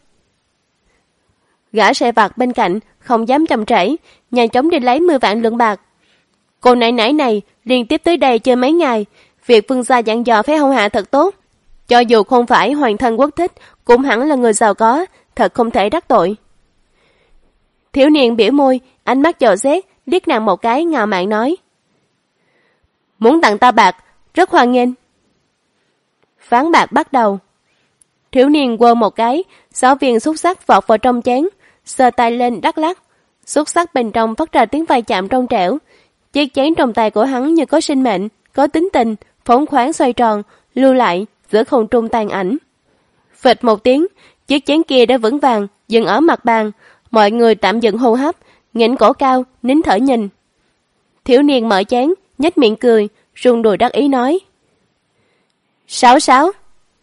Gã xe vặt bên cạnh không dám chậm trễ, nhanh chóng đi lấy 10 vạn lượng bạc. Cô nãy này liên tiếp tới đây chơi mấy ngày, việc vương gia dặn dò phải hầu hạ thật tốt. Cho dù không phải hoàng thân quốc thích, cũng hẳn là người giàu có, thật không thể đắc tội. Thiếu niên biểu môi, ánh mắt dò xét, liếc nàng một cái ngạo mạn nói. Muốn tặng ta bạc, rất hoan nghênh. Ván bạc bắt đầu. Thiếu niên quơ một cái, 6 viên xúc xắc vọt vào trong chén, sờ tay lên đắc lắc. Xúc xắc bên trong phát ra tiếng vai chạm trong trẻo. Chiếc chén trong tay của hắn như có sinh mệnh, có tính tình, phóng khoáng xoay tròn, lưu lại giữa không trung tàn ảnh. Phịch một tiếng, chiếc chén kia đã vững vàng dừng ở mặt bàn, mọi người tạm dừng hô hấp, nghển cổ cao, nín thở nhìn. Thiếu niên mở chén, nhếch miệng cười, rung đùi đắc ý nói. 66.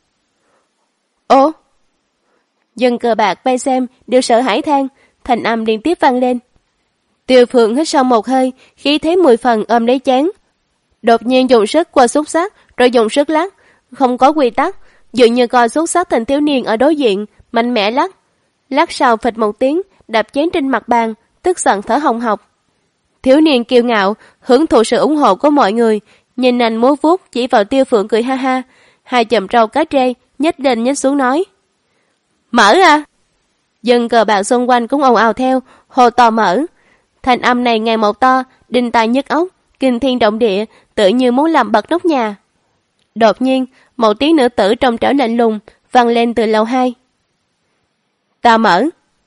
Ô! Dân cờ bạc vây xem đều sợ hãi than, thành âm liên tiếp vang lên. Tiêu Phượng hít sâu một hơi, khí thế 10 phần ôm lấy chán. Đột nhiên dùng sức qua xúc xắc, rồi dùng sức lắc, không có quy tắc, dường như coi xúc xắc thành thiếu niên ở đối diện, mạnh mẽ lắc. Lắc sau phịch một tiếng, đập chén trên mặt bàn, tức giận thở hồng hộc. Thiếu niên kiêu ngạo, hưởng thụ sự ủng hộ của mọi người, nhìn anh múa vuốt chỉ vào Tiêu Phượng cười ha ha, hai chòm râu cá trê nhếch lên nhếch xuống nói: "Mở à!" Dân cờ bạc xung quanh cũng ồn ào theo, hô to mở. Thanh âm này ngày một to, đinh tai nhức óc, kinh thiên động địa, tự như muốn làm bật nóc nhà. Đột nhiên, một tiếng nữ tử trông trở lạnh lùng vang lên từ lầu 2. "Ta mở."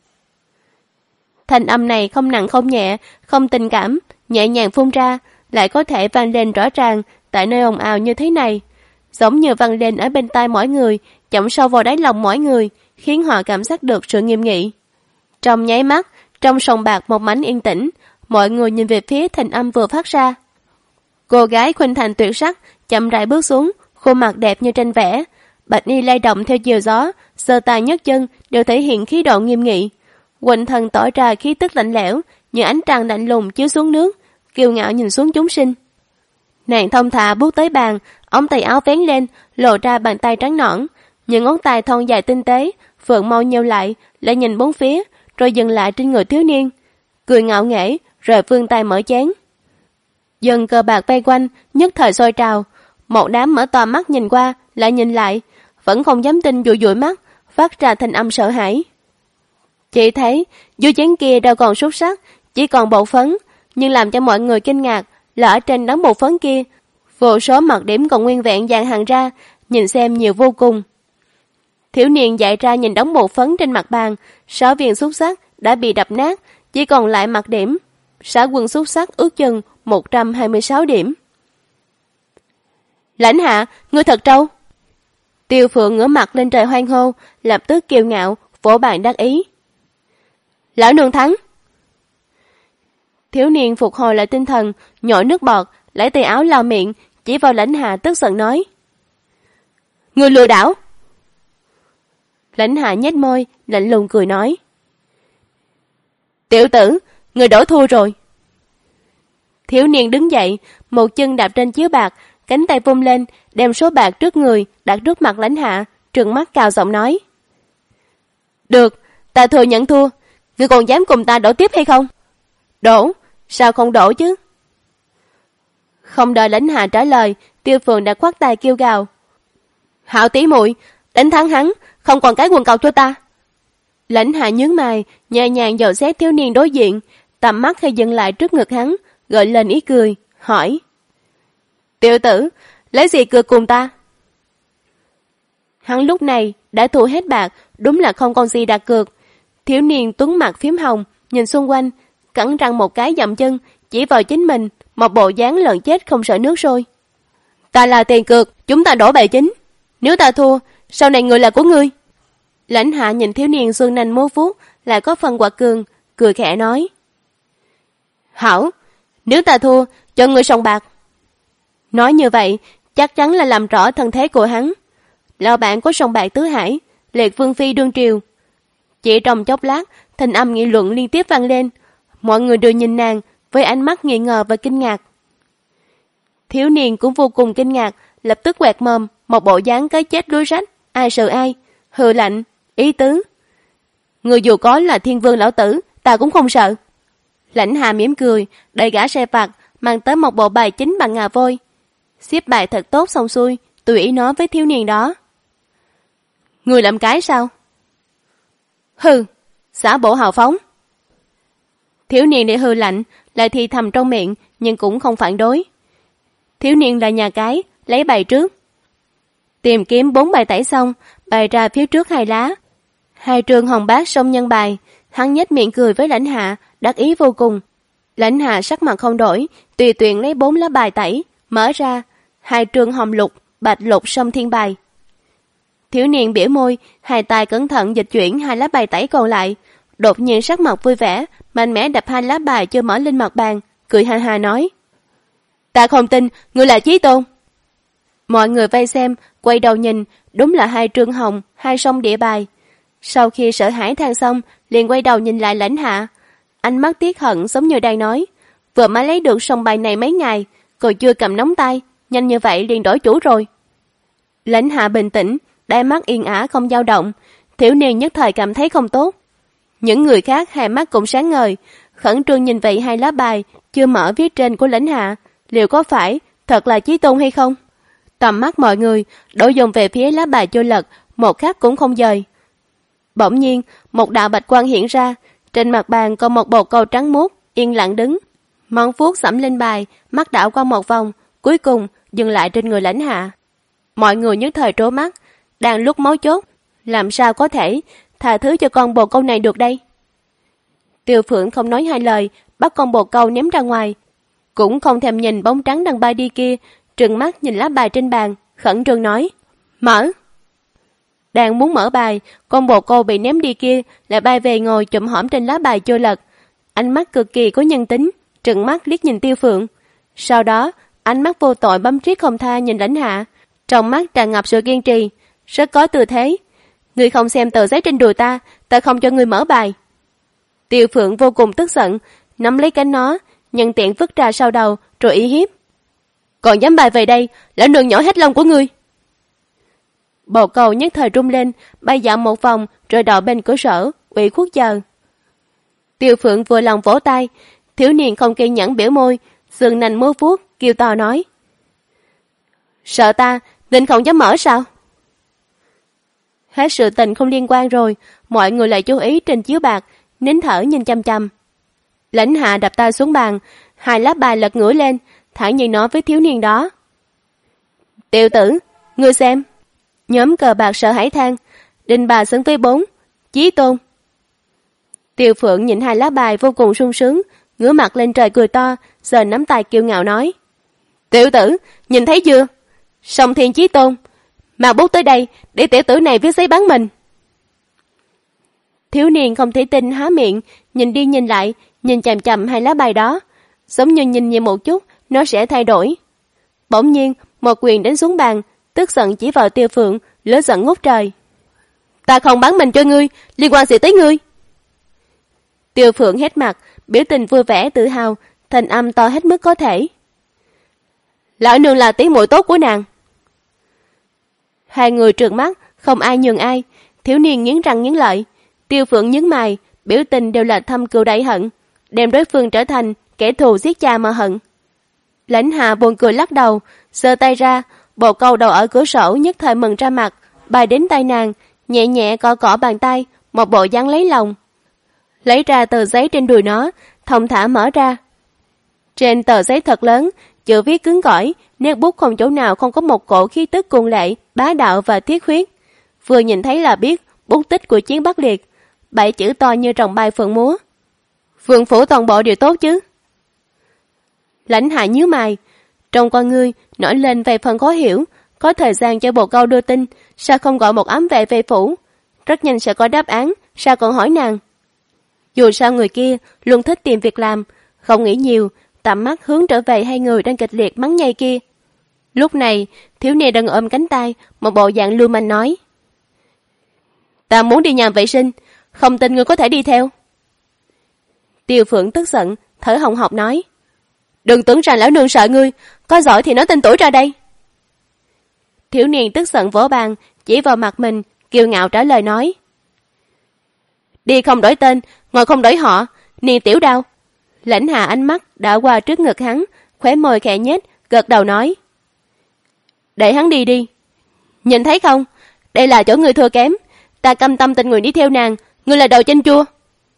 Thanh âm này không nặng không nhẹ, không tình cảm, nhẹ nhàng phun ra, lại có thể vang lên rõ ràng tại nơi ồn ào như thế này, giống như vang lên ở bên tai mỗi người, chậm sâu vào đáy lòng mỗi người, khiến họ cảm giác được sự nghiêm nghị. Trong nháy mắt, trong sòng bạc một mảnh yên tĩnh, mọi người nhìn về phía thanh âm vừa phát ra. Cô gái khuynh thành tuyệt sắc chậm rãi bước xuống, khuôn mặt đẹp như tranh vẽ, bạch y lay động theo chiều gió, giơ tay nhấc chân đều thể hiện khí độ nghiêm nghị. Quỳnh Thần tỏ ra khí tức lạnh lẽo, như ánh trăng lạnh lùng chiếu xuống nước, kiêu ngạo nhìn xuống chúng sinh. Nàng thông thả bước tới bàn, ống tay áo vén lên, lộ ra bàn tay trắng nõn, những ngón tay thon dài tinh tế, phượng mau nheo lại nhìn bốn phía, rồi dừng lại trên người thiếu niên, cười ngạo nghễ, rồi vươn tay mở chén. Dân cờ bạc vây quanh, nhất thời sôi trào, một đám mở to mắt nhìn qua, lại nhìn lại, vẫn không dám tin, dụi dụi mắt, phát ra thanh âm sợ hãi. Chỉ thấy dưới chén kia đâu còn xúc sắc, chỉ còn bột phấn, nhưng làm cho mọi người kinh ngạc là ở trên đống bột phấn kia, vô số mặt điểm còn nguyên vẹn dàn hàng ra, nhìn xem nhiều vô cùng. Thiếu niên dại ra nhìn đống bột phấn trên mặt bàn, 6 viên xúc sắc đã bị đập nát, chỉ còn lại mặt điểm. 6 quân xúc sắc ước chừng 126 điểm. "Lãnh hạ, ngươi thật trâu!" Tiêu Phượng ngửa mặt lên trời hoan hô, lập tức kiêu ngạo, vỗ bàn đắc ý. "Lão nương thắng!" Thiếu niên phục hồi lại tinh thần, nhổ nước bọt, lấy tay áo lau miệng, chỉ vào Lãnh hạ tức giận nói: "Ngươi lừa đảo!" Lãnh hạ nhếch môi, lạnh lùng cười nói: "Tiểu tử, ngươi đổ thua rồi." Thiếu niên đứng dậy, một chân đạp trên chiếu bạc, cánh tay vung lên, đem số bạc trước người đặt trước mặt Lãnh hạ, trừng mắt cào giọng nói: "Được, ta thừa nhận thua, ngươi còn dám cùng ta đổ tiếp hay không?" "Đổ, sao không đổ chứ?" Không đợi Lãnh hạ trả lời, Tiêu Phượng đã khoát tay kêu gào: "Hạo tỷ muội, đánh thắng hắn, không còn cái quần cọc cho ta." Lãnh hạ nhướng mày, nhẹ nhàng dò xét thiếu niên đối diện, tầm mắt khi dừng lại trước ngực hắn, gợi lên ý cười, hỏi: "Tiểu tử, lấy gì cược cùng ta?" Hắn lúc này đã thua hết bạc, đúng là không còn gì đặt cược. Thiếu niên tuấn mặt phím hồng, nhìn xung quanh, cắn răng một cái dậm chân, chỉ vào chính mình, một bộ dáng lợn chết không sợ nước sôi. "Ta là tiền cược, chúng ta đổ bài chính. Nếu ta thua, sau này người là của ngươi." Lãnh hạ nhìn thiếu niên xuân nanh múa vuốt, lại có phần quật cường, cười khẽ nói: "Hảo, nếu ta thua, cho ngươi sòng bạc." Nói như vậy, chắc chắn là làm rõ thân thế của hắn. Lão bạn có sòng bạc tứ hải, liệt vương phi đương triều. Chỉ trong chốc lát, thanh âm nghị luận liên tiếp vang lên, mọi người đều nhìn nàng với ánh mắt nghi ngờ và kinh ngạc. Thiếu niên cũng vô cùng kinh ngạc, lập tức quẹt mồm, một bộ dáng cái chết đuối rách, ai sợ ai, hừ lạnh, ý tứ: "Người dù có là thiên vương lão tử, ta cũng không sợ." Lãnh Hà mỉm cười, đẩy gã xe vặt, mang tới một bộ bài chính bằng ngà vôi. Xếp bài thật tốt xong xuôi, tùy ý nói với thiếu niên đó: "Người làm cái sao?" "Hừ, xả bộ hào phóng." Thiếu niên để hừ lạnh, lại thì thầm trong miệng, nhưng cũng không phản đối. Thiếu niên là nhà cái, lấy bài trước. Tìm kiếm 4 bài tẩy xong, bày ra phía trước 2 lá. 2 trường hồng bát song nhân bài, hắn nhếch miệng cười với Lãnh hạ, đắc ý vô cùng. Lãnh hạ sắc mặt không đổi, tùy tiện lấy 4 lá bài tẩy, mở ra, 2 trường hồng lục, bạch lục song thiên bài. Thiếu niên bĩu môi, 2 tay cẩn thận dịch chuyển 2 lá bài tẩy còn lại, đột nhiên sắc mặt vui vẻ, mạnh mẽ đập 2 lá bài chưa mở lên mặt bàn, cười ha ha nói: "Ta không tin, ngươi là Chí Tôn." Mọi người vây xem, quay đầu nhìn, đúng là 2 trương hồng, 2 song địa bài. Sau khi sợ hãi than xong, liền quay đầu nhìn lại Lãnh hạ. Ánh mắt tiếc hận giống như đang nói, vừa mới lấy được sòng bài này mấy ngày, còn chưa cầm nóng tay, nhanh như vậy liền đổi chủ rồi. Lãnh Hạ bình tĩnh, đáy mắt yên ả không dao động, thiếu niên nhất thời cảm thấy không tốt. Những người khác hai mắt cũng sáng ngời, khẩn trương nhìn vậy hai lá bài chưa mở viết trên của Lãnh Hạ, liệu có phải thật là Chí Tôn hay không? Tầm mắt mọi người đổ dồn về phía lá bài chưa lật, một khắc cũng không dời. Bỗng nhiên, một đạo bạch quang hiện ra, trên mặt bàn còn một bồ câu trắng muốt yên lặng đứng. Món vuốt sẫm lên bài, mắt đảo qua một vòng, cuối cùng dừng lại trên người Lãnh Hạ. Mọi người nhất thời trố mắt, đang lúc máu chốt, làm sao có thể tha thứ cho con bồ câu này được đây? Tiêu Phượng không nói hai lời, bắt con bồ câu ném ra ngoài, cũng không thèm nhìn bóng trắng đang bay đi kia, trừng mắt nhìn lá bài trên bàn, khẩn trương nói: "Mở!" Đang muốn mở bài, con bồ câu bị ném đi kia lại bay về ngồi chụm hõm trên lá bài chưa lật. Ánh mắt cực kỳ có nhân tính, trừng mắt liếc nhìn Tiêu Phượng. Sau đó, ánh mắt vô tội bấm triết không tha nhìn Lãnh Hạ, trong mắt tràn ngập sự kiên trì, rất có tư thế. "Ngươi không xem tờ giấy trên đùi ta, ta không cho ngươi mở bài." Tiêu Phượng vô cùng tức giận, nắm lấy cánh nó, nhân tiện vứt ra sau đầu, rồi ý hiếp: "Còn dám bài về đây, lão nương nhỏ hết lông của ngươi." Bồ câu nhất thời rung lên, bay dạo một vòng, rồi đậu bên cửa sổ, ủy khuất chờ. Tiêu Phượng vừa lòng vỗ tay, thiếu niên không kiên nhẫn biểu môi, sườn nành múa vuốt, kêu to nói: "Sợ ta, định không dám mở sao?" Hết sự tình không liên quan rồi, mọi người lại chú ý trên chiếu bạc, nín thở nhìn chăm chăm. Lãnh Hạ đập tay xuống bàn, hai lá bài lật ngửa lên, thản nhiên nói với thiếu niên đó: "Tiểu tử, ngươi xem." Nhóm cờ bạc sợ hãi than: "Đinh bà xứng với 4, Chí Tôn." Tiêu Phượng nhìn hai lá bài vô cùng sung sướng, ngửa mặt lên trời cười to, giờ nắm tay kiêu ngạo nói: "Tiểu tử, nhìn thấy chưa? Song Thiên Chí Tôn, mà bút tới đây để tiểu tử này viết giấy bán mình." Thiếu niên không thể tin há miệng, nhìn đi nhìn lại, nhìn chằm chằm hai lá bài đó, giống như nhìn nhiều một chút nó sẽ thay đổi. Bỗng nhiên, một quyền đánh xuống bàn, tức giận chỉ vào Tiêu Phượng, lửa giận ngút trời: "Ta không bán mình cho ngươi, liên quan gì tới ngươi?" Tiêu Phượng hét mặt, biểu tình vui vẻ tự hào, thanh âm to hết mức có thể: "Lão nương là tỷ muội tốt của nàng." Hai người trợn mắt, không ai nhường ai, thiếu niên nghiến răng nghiến lợi, Tiêu Phượng nhướng mày, biểu tình đều là thâm cừu đại hận, đem đối phương trở thành kẻ thù giết cha mà hận. Lãnh Hạ buồn cười lắc đầu, giơ tay ra, bồ câu đầu ở cửa sổ nhất thời mừng ra mặt, bài đến tay nàng, nhẹ nhẹ cọ cọ bàn tay, một bộ dáng lấy lòng. Lấy ra tờ giấy trên đùi nó, thong thả mở ra. Trên tờ giấy thật lớn, chữ viết cứng cỏi, nét bút không chỗ nào không có một cổ khí tức cuồng lệ, bá đạo và thiết huyết. Vừa nhìn thấy là biết bút tích của chiến Bắc Liệt, 7 chữ to như rồng bay phượng múa. "Vương phủ toàn bộ đều tốt chứ?" Lãnh Hạ nhíu mày, trong con ngươi nổi lên vài phần khó hiểu, có thời gian cho bồ câu đưa tin, sao không gọi một ám vệ về phủ? Rất nhanh sẽ có đáp án, sao còn hỏi nàng? Dù sao người kia luôn thích tìm việc làm, không nghĩ nhiều, tầm mắt hướng trở về hai người đang kịch liệt mắng nhây kia. Lúc này, thiếu niên đang ôm cánh tay, một bộ dạng lưu manh nói: "Ta muốn đi nhà vệ sinh, không tin ngươi có thể đi theo." Tiêu Phượng tức giận, thở hồng hộc nói: "Đừng tưởng rằng lão nương sợ ngươi, có giỏi thì nói tên tuổi ra đây." Thiếu niên tức giận vỗ bàn, chỉ vào mặt mình, kiêu ngạo trả lời nói: "Đi không đổi tên, ngồi không đổi họ, Niên Tiểu Đao." Lãnh Hạ ánh mắt đã qua trước ngực hắn, khóe môi khẽ nhếch, gật đầu nói: "Để hắn đi đi. Nhìn thấy không, đây là chỗ người thua kém, ta cam tâm tình nguyện đi theo nàng, ngươi là đầu chanh chua."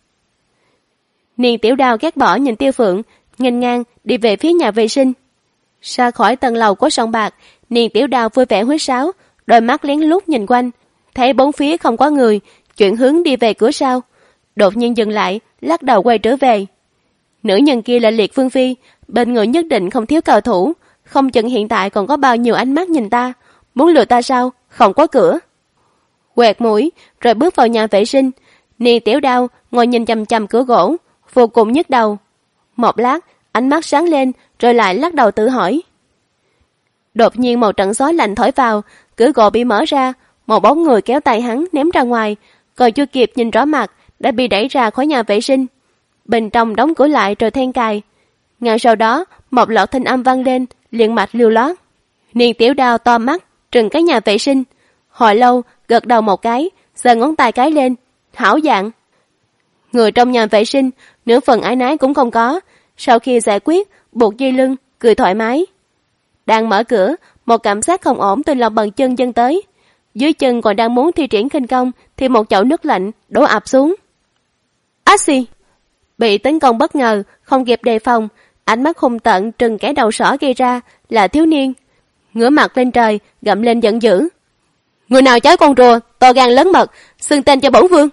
Niên Tiểu Đao ghét bỏ nhìn Tiêu Phượng, nghênh ngang đi về phía nhà vệ sinh. Ra khỏi tầng lầu của sòng bạc, Niên Tiểu Đao vui vẻ huýt sáo, đôi mắt lén lút nhìn quanh, thấy bốn phía không có người, chuyển hướng đi về cửa sau, đột nhiên dừng lại, lắc đầu quay trở về. Nữ nhân kia là Liệt Vương phi, bên người nhất định không thiếu cao thủ, không chừng hiện tại còn có bao nhiêu ánh mắt nhìn ta, muốn lừa ta sao, không có cửa. Quẹt mũi, rồi bước vào nhà vệ sinh. Niên Tiểu Đao ngồi nhìn chằm chằm cửa gỗ, vô cùng nhức đầu. Một lát, ánh mắt sáng lên, rồi lại lắc đầu tự hỏi. Đột nhiên một trận gió lạnh thổi vào, cửa gỗ bị mở ra, một bóng người kéo tay hắn ném ra ngoài, còn chưa kịp nhìn rõ mặt đã bị đẩy ra khỏi nhà vệ sinh. Bên trong đóng cửa lại rồi then cài. Ngay sau đó, một loạt thanh âm vang lên, liền mạch lưu loát. Niên Tiểu Đao to mắt, trừng cái nhà vệ sinh. Hồi lâu, gật đầu một cái, giơ ngón tay cái lên, hảo dạng. Người trong nhà vệ sinh, nửa phần ái nái cũng không có. Sau khi giải quyết, buộc dây lưng, cười thoải mái. Đang mở cửa, một cảm giác không ổn từ lòng bàn chân dâng tới. Dưới chân còn đang muốn thi triển khinh công thì một chậu nước lạnh đổ ập xuống. Axi! Bị tấn công bất ngờ, không kịp đề phòng, ánh mắt hung tợn trừng kẻ đầu sỏ gây ra là thiếu niên. Ngửa mặt lên trời, gầm lên giận dữ. Người nào chói con rùa, to gan lớn mật, xưng tên cho bổn vương.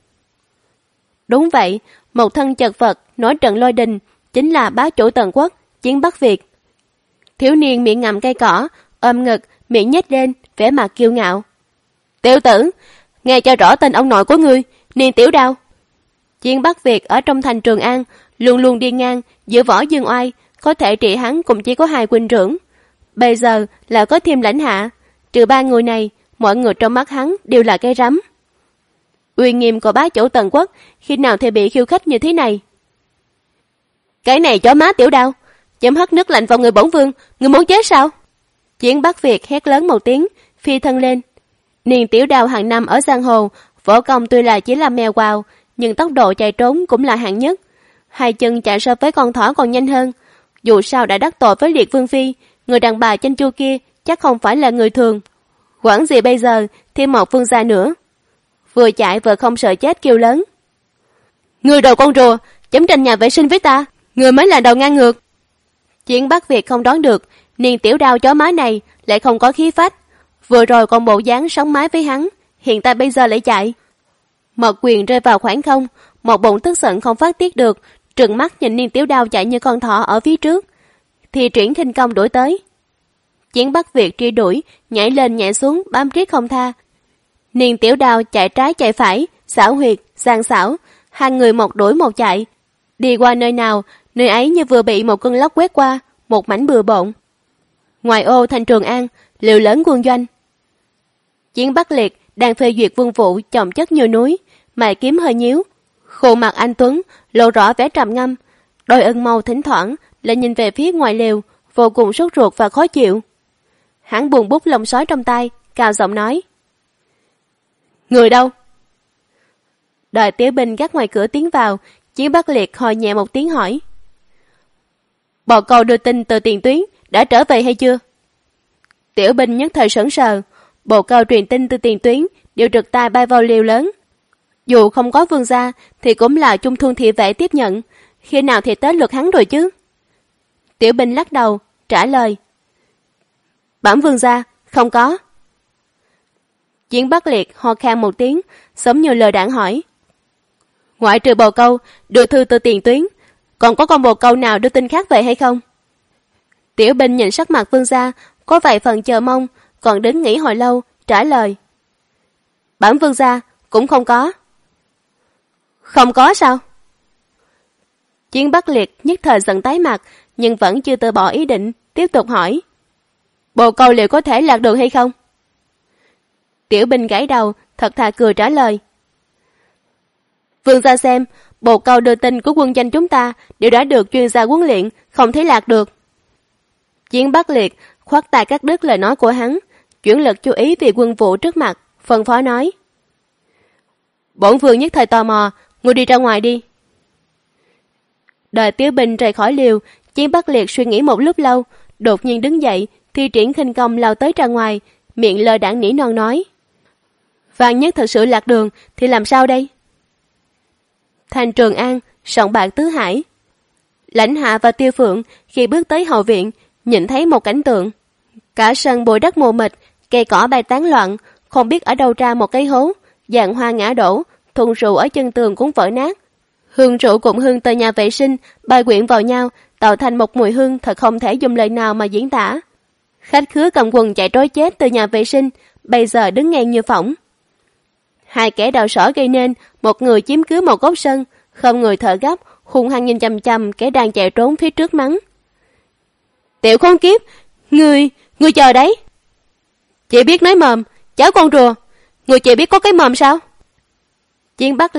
Đúng vậy, một thân chật vật, nói trận lôi đình, chính là bá chủ Tần Quốc, Chiến Bắc Việt. Thiếu niên miệng ngậm cây cỏ, ôm ngực, miệng nhếch lên, vẻ mặt kiêu ngạo. Tiểu tử, nghe cho rõ tên ông nội của ngươi, Niên Tiểu Đao. Chiến Bắc Việt ở trong thành Trường An, luôn luôn đi ngang, giữa võ dương oai, có thể trị hắn cũng chỉ có 2 huynh trưởng. Bây giờ là có thêm Lãnh Hạ, trừ 3 người này, mọi người trong mắt hắn đều là cây rắm. Uy nghiêm của bá chủ Tần Quốc khi nào thì bị khiêu khích như thế này. Cái này chó má Tiểu Đao, dám hất nước lạnh vào người bổn vương, người muốn chết sao? Chiến Bắc Việt hét lớn một tiếng, phi thân lên. Niên Tiểu Đao hàng năm ở giang hồ, võ công tuy là chỉ là mèo quào, nhưng tốc độ chạy trốn cũng là hạng nhất. 2 chân chạy so với con thỏ còn nhanh hơn. Dù sao đã đắc tội với Liệt Vương Phi, người đàn bà chanh chua kia chắc không phải là người thường. Quản gì bây giờ, thêm một vương gia nữa. Vừa chạy vừa không sợ chết kêu lớn. Người đầu con rùa, chấm tranh nhà vệ sinh với ta, người mới là đầu ngang ngược. Chiến Bắc Việt không đoán được, Niên Tiểu Đao chó má này lại không có khí phách. Vừa rồi còn bộ dáng sống mái với hắn, hiện tại bây giờ lại chạy. Một quyền rơi vào khoảng không, một bụng tức giận không phát tiết được, trừng mắt nhìn Niên Tiểu Đao chạy như con thỏ ở phía trước. Thì triển khinh công đuổi tới. Chiến Bắc Việt truy đuổi, nhảy lên nhảy xuống, bám riết không tha. Niên Tiểu Đao chạy trái chạy phải, xảo huyệt, gian xảo, 2 người một đuổi một chạy. Đi qua nơi nào, nơi ấy như vừa bị một cơn lốc quét qua, một mảnh bừa bộn. Ngoài ô thành Trường An, liều lớn quân doanh. Chiến Bắc Liệt đang phê duyệt vương vụ chồng chất như núi, mày kiếm hơi nhíu. Khuôn mặt anh tuấn lộ rõ vẻ trầm ngâm, đôi ưng màu thỉnh thoảng lại nhìn về phía ngoài lều, vô cùng sốt ruột và khó chịu. Hắn buồn bút lông sói trong tay, cao giọng nói. Người đâu? Đợi Tiểu Binh gác ngoài cửa tiến vào, Chiến Bắc Liệt hồi nhẹ một tiếng hỏi. Bồ Câu đưa tin từ tiền tuyến, đã trở về hay chưa? Tiểu Binh nhất thời sững sờ, Bồ Câu truyền tin từ tiền tuyến đều trực tay bay vào liều lớn. Dù không có vương gia thì cũng là trung thương thị vệ tiếp nhận, khi nào thì tới lượt hắn rồi chứ? Tiểu Binh lắc đầu, trả lời. Bẩm vương gia, không có. Chiến Bắc Liệt ho khan một tiếng, giống như lời đạn hỏi. Ngoại trừ Bồ Câu đưa thư từ tiền tuyến, còn có con Bồ Câu nào đưa tin khác về hay không? Tiểu Binh nhìn sắc mặt vương gia, có vài phần chờ mong, còn đến nghĩ hồi lâu, trả lời. Bẩm vương gia, cũng không có. Không có sao? Chiến Bắc Liệt nhất thời giận tái mặt, nhưng vẫn chưa từ bỏ ý định, tiếp tục hỏi. Bồ Câu liệu có thể lạc đường hay không? Tiểu Binh gãi đầu, thật thà cười trả lời. Vương gia xem, Bồ Câu đưa tin của quân doanh chúng ta đều đã được chuyên gia huấn luyện, không thấy lạc được. Chiến Bắc Liệt khoát tay cắt đứt lời nói của hắn, chuyển lực chú ý về quân vụ trước mặt, phân phó nói. Bổn vương nhất thời tò mò, ngươi đi ra ngoài đi. Đợi Tiểu Binh rời khỏi liều, Chiến Bắc Liệt suy nghĩ một lúc lâu, đột nhiên đứng dậy, thi triển khinh công lao tới ra ngoài, miệng lơ đãng nỉ non nói. Vạn nhất thật sự lạc đường thì làm sao đây? Thành Trường An, sòng bạc Tứ Hải. Lãnh Hạ và Tiêu Phượng khi bước tới hậu viện, nhìn thấy một cảnh tượng. Cả sân bụi đất mù mịt, cây cỏ bay tán loạn, không biết ở đâu ra một cái hố, dạng hoa ngã đổ, thùng rượu ở chân tường cũng vỡ nát. Hương rượu cùng hương từ nhà vệ sinh bay quyện vào nhau, tạo thành một mùi hương thật không thể dùng lời nào mà diễn tả. Khách khứa cầm quần chạy trối chết từ nhà vệ sinh, bây giờ đứng ngang như phỏng. 2 kẻ đầu sỏ gây nên, một người chiếm cứ một góc sân, không người thở gấp, hung hăng nhìn chằm chằm kẻ đang chạy trốn phía trước mắng. Tiểu khốn kiếp, ngươi chờ đấy. Chỉ biết nói mồm, cháu con rùa, ngươi chỉ biết có cái mồm sao? Chiến Bắc Liệt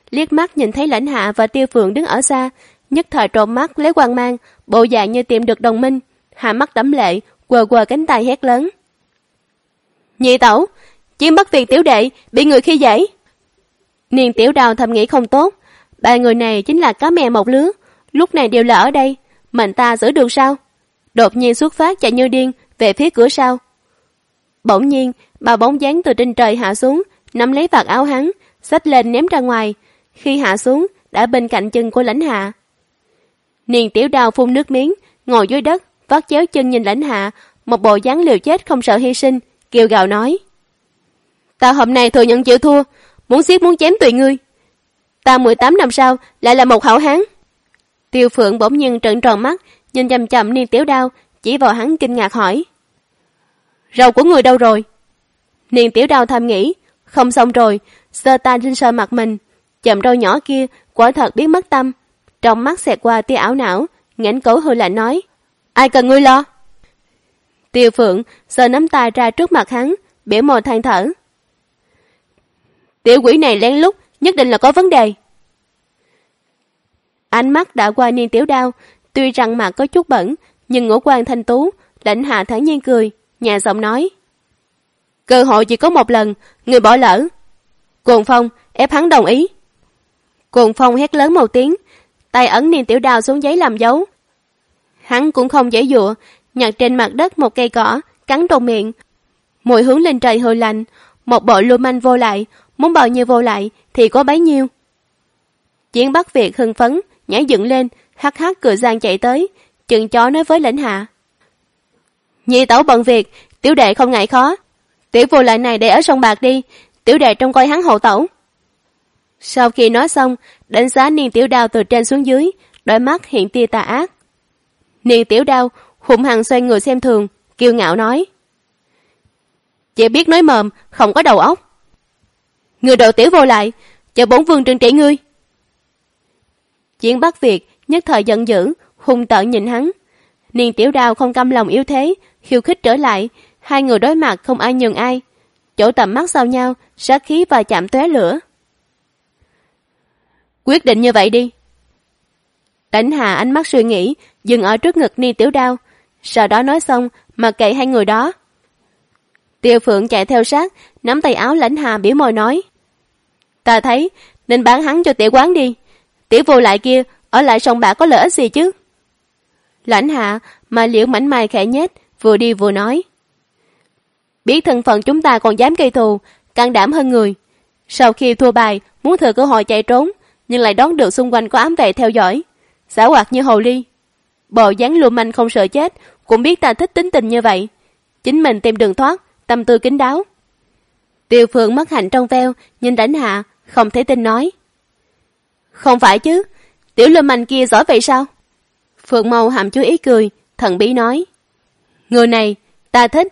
liếc mắt nhìn thấy Lãnh Hạ và Tiêu Phượng đứng ở xa, nhất thời trộm mắt lấy quang mang, bộ dạng như tìm được đồng minh, hai mắt đẫm lệ, quờ quờ cánh tay hét lớn: Nhị tẩu, Chiến Bắc Việt tiểu đệ bị người khi dễ. Niên Tiểu Đào thầm nghĩ không tốt, ba người này chính là cá mè một lứa, lúc này đều là ở đây, mình ta giữ được sao? Đột nhiên xuất phát chạy như điên về phía cửa sau. Bỗng nhiên, ba bóng dáng từ trên trời hạ xuống, nắm lấy vạt áo hắn, xách lên ném ra ngoài. Khi hạ xuống, đã bên cạnh chân của Lãnh Hạ. Niên Tiểu Đào phun nước miếng, ngồi dưới đất, vắt chéo chân nhìn Lãnh Hạ, một bộ dáng liều chết không sợ hy sinh, kêu gào nói: Ta hôm nay thừa nhận chịu thua, muốn giết muốn chém tùy ngươi. Ta 18 năm sau lại là một hảo hán. Tiêu Phượng bỗng nhiên trợn tròn mắt, nhìn chằm chằm Niên Tiểu Đao, chỉ vào hắn kinh ngạc hỏi: Râu của người đâu rồi? Niên Tiểu Đao thầm nghĩ, không xong rồi, sơ tay lên sờ mặt mình, chậm râu nhỏ kia quả thật biến mất tâm. Trong mắt xẹt qua tia ảo não, nghẽn cổ hừ lạnh nói: Ai cần ngươi lo? Tiêu Phượng sờ nắm tay ra trước mặt hắn, biểu môi than thở: Tiểu quỷ này lén lút, nhất định là có vấn đề. Ánh mắt đã qua Niên Tiểu Đao, tuy rằng mặt có chút bẩn, nhưng ngũ quan thanh tú. Lãnh Hạ thản nhiên cười, nhẹ giọng nói: Cơ hội chỉ có một lần, người bỏ lỡ. Cuồng Phong ép hắn đồng ý. Cuồng Phong hét lớn một tiếng, tay ấn Niên Tiểu Đao xuống giấy làm dấu. Hắn cũng không giãy giụa, nhặt trên mặt đất một cây cỏ, cắn trong miệng, mùi hướng lên trời hơi lạnh, một bộ lưu manh vô lại, muốn bao nhiêu vô lại thì có bấy nhiêu. Chiến Bắc Việt hưng phấn, nhảy dựng lên, hắc hắc cười gian chạy tới, chừng chó nói với Lãnh Hạ: Nhị tẩu bận việc, tiểu đệ không ngại khó, tiểu vô lại này để ở sông Bạc đi, tiểu đệ trông coi hắn hậu tẩu. Sau khi nói xong, đánh giá Niên Tiểu Đao từ trên xuống dưới, đôi mắt hiện tia tà ác. Niên Tiểu Đao hung hăng xoay người xem thường, kiêu ngạo nói: Chỉ biết nói mồm, không có đầu óc. Người đồ tiểu vô lại, chờ bổn vương trừng trị ngươi. Chiến Bắc Việt nhất thời giận dữ, hung tợn nhìn hắn. Niên Tiểu Đao không cam lòng yếu thế, khiêu khích trở lại, hai người đối mặt không ai nhường ai. Chỗ tầm mắt giao nhau, sát khí và chạm tóe lửa. Quyết định như vậy đi. Lãnh Hạ ánh mắt suy nghĩ, dừng ở trước ngực Niên Tiểu Đao, sau đó nói xong mà kệ hai người đó. Tiêu Phượng chạy theo sát, nắm tay áo Lãnh Hạ biểu môi nói: Ta thấy nên bán hắn cho tiểu quán đi, tiểu vô lại kia ở lại sông Bạc có lợi ích gì chứ? Lãnh Hạ mà liễu mảnh mai khẽ nhếch, vừa đi vừa nói: Biết thân phận chúng ta còn dám gây thù, can đảm hơn người. Sau khi thua bài, muốn thừa cơ hội chạy trốn, nhưng lại đón được xung quanh có ám vệ theo dõi, xảo hoạt như hồ ly. Bộ dáng lưu manh không sợ chết, cũng biết ta thích tính tình như vậy, chính mình tìm đường thoát, tâm tư kín đáo. Tiêu Phượng mắt hạnh trong veo, nhìn Lãnh Hạ, không thể tin nói: Không phải chứ, tiểu lưu manh kia giỏi vậy sao? Phượng Mâu hàm chú ý cười, thần bí nói: Người này, ta thích.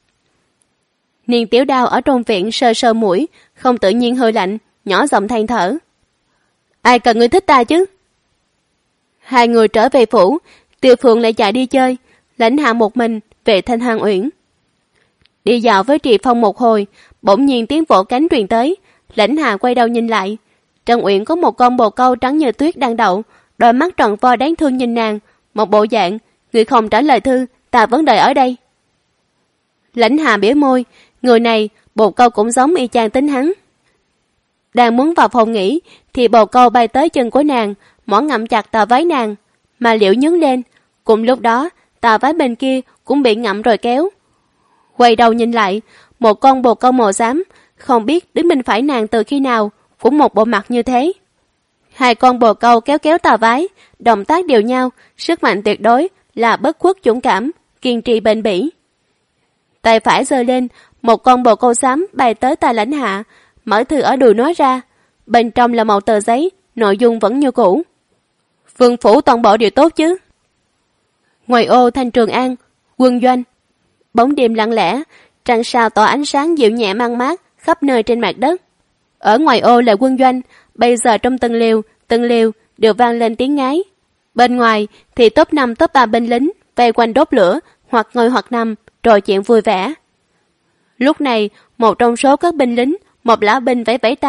Niên Tiểu Đao ở trong viện sơ sơ mũi, không tự nhiên hơi lạnh, nhỏ giọng than thở: Ai cần ngươi thích ta chứ? Hai người trở về phủ, Tiêu Phượng lại chạy đi chơi, Lãnh Hạ một mình về Thanh Hàn Uyển. Đi dạo với Trì Phong một hồi, bỗng nhiên tiếng vỗ cánh truyền tới. Lãnh Hạ quay đầu nhìn lại, trong uyển có một con bồ câu trắng như tuyết đang đậu, đôi mắt tròn vo đáng thương nhìn nàng, một bộ dạng: Người không trả lời thư, ta vẫn đợi ở đây. Lãnh Hạ bĩu môi, người này bồ câu cũng giống y chang tính hắn. Đang muốn vào phòng nghỉ thì bồ câu bay tới chân của nàng, mỏ ngậm chặt tà váy nàng, mà liễu nhướng lên. Cùng lúc đó tà váy bên kia cũng bị ngậm rồi kéo. Quay đầu nhìn lại, một con bồ câu màu xám, không biết đứng bên phải nàng từ khi nào, cũng một bộ mặt như thế. Hai con bồ câu kéo kéo tà váy, động tác đều nhau, sức mạnh tuyệt đối, là bất khuất dũng cảm, kiên trì bền bỉ. Tay phải giơ lên, một con bồ câu xám bay tới tay Lãnh Hạ, mở thư ở đùi nói ra. Bên trong là một tờ giấy, nội dung vẫn như cũ: Vương phủ toàn bộ đều tốt chứ? Ngoài ô Thanh Trường An, quân doanh. Bóng đêm lặng lẽ, trăng sao tỏa ánh sáng dịu nhẹ mang mát khắp nơi trên mặt đất. Ở ngoài ô là quân doanh, bây giờ trong từng liều đều vang lên tiếng ngái. Bên ngoài thì top 5 top 3 binh lính vây quanh đốt lửa, hoặc ngồi hoặc nằm, trò chuyện vui vẻ. Lúc này, một trong số các binh lính, một lão binh vẫy vẫy tay,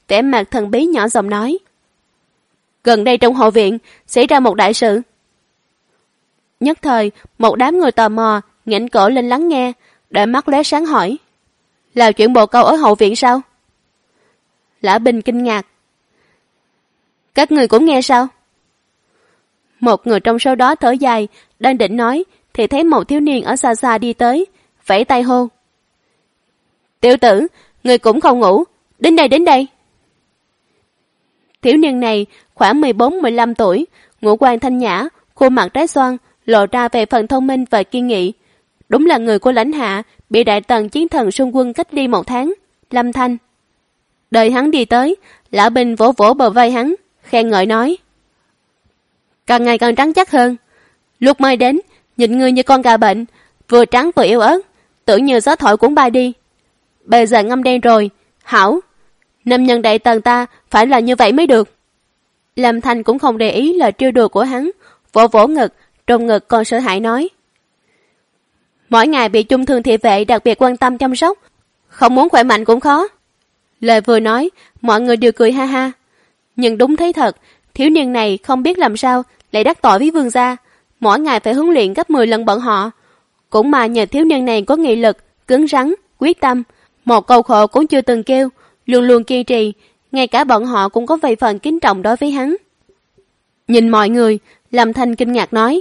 vẻ mặt thần bí nhỏ giọng nói. Gần đây trong hậu viện xảy ra một đại sự. Nhất thời, một đám người tò mò nghển cổ lên lắng nghe, đôi mắt lóe sáng hỏi. Là chuyện bồ câu ở hậu viện sao? Lã Bình kinh ngạc. Các người cũng nghe sao? Một người trong số đó thở dài, đang định nói, thì thấy một thiếu niên ở xa xa đi tới, vẫy tay hô. Tiểu tử, người cũng không ngủ, đến đây đến đây. Thiếu niên này khoảng 14-15 tuổi, ngũ quan thanh nhã, khuôn mặt trái xoan, lộ ra về phần thông minh và kiên nghị. Đúng là người của lãnh hạ, bị đại tần chiến thần xung quân cách ly 1 tháng, Lâm Thanh. Đợi hắn đi tới, Lã Bình vỗ vỗ bờ vai hắn, khen ngợi nói. Càng ngày càng trắng chắc hơn. Lúc mới đến, nhìn người như con gà bệnh, vừa trắng vừa yếu ớt, tưởng như gió thổi cũng bay đi. Bây giờ ngâm đen rồi, hảo. Nam nhân đại tần ta phải là như vậy mới được. Lâm Thanh cũng không để ý lời trêu đùa của hắn, vỗ vỗ ngực, trong ngực còn sợ hãi nói. Mỗi ngày bị chung thương thị vệ đặc biệt quan tâm chăm sóc, không muốn khỏe mạnh cũng khó. Lời vừa nói, mọi người đều cười ha ha. Nhưng đúng thấy thật, thiếu niên này không biết làm sao lại đắc tội với vương gia, mỗi ngày phải huấn luyện gấp 10 lần bọn họ. Cũng mà nhờ thiếu niên này có nghị lực, cứng rắn, quyết tâm, một câu khổ cũng chưa từng kêu, luôn luôn kiên trì, ngay cả bọn họ cũng có vài phần kính trọng đối với hắn. Nhìn mọi người, Lâm Thanh kinh ngạc nói.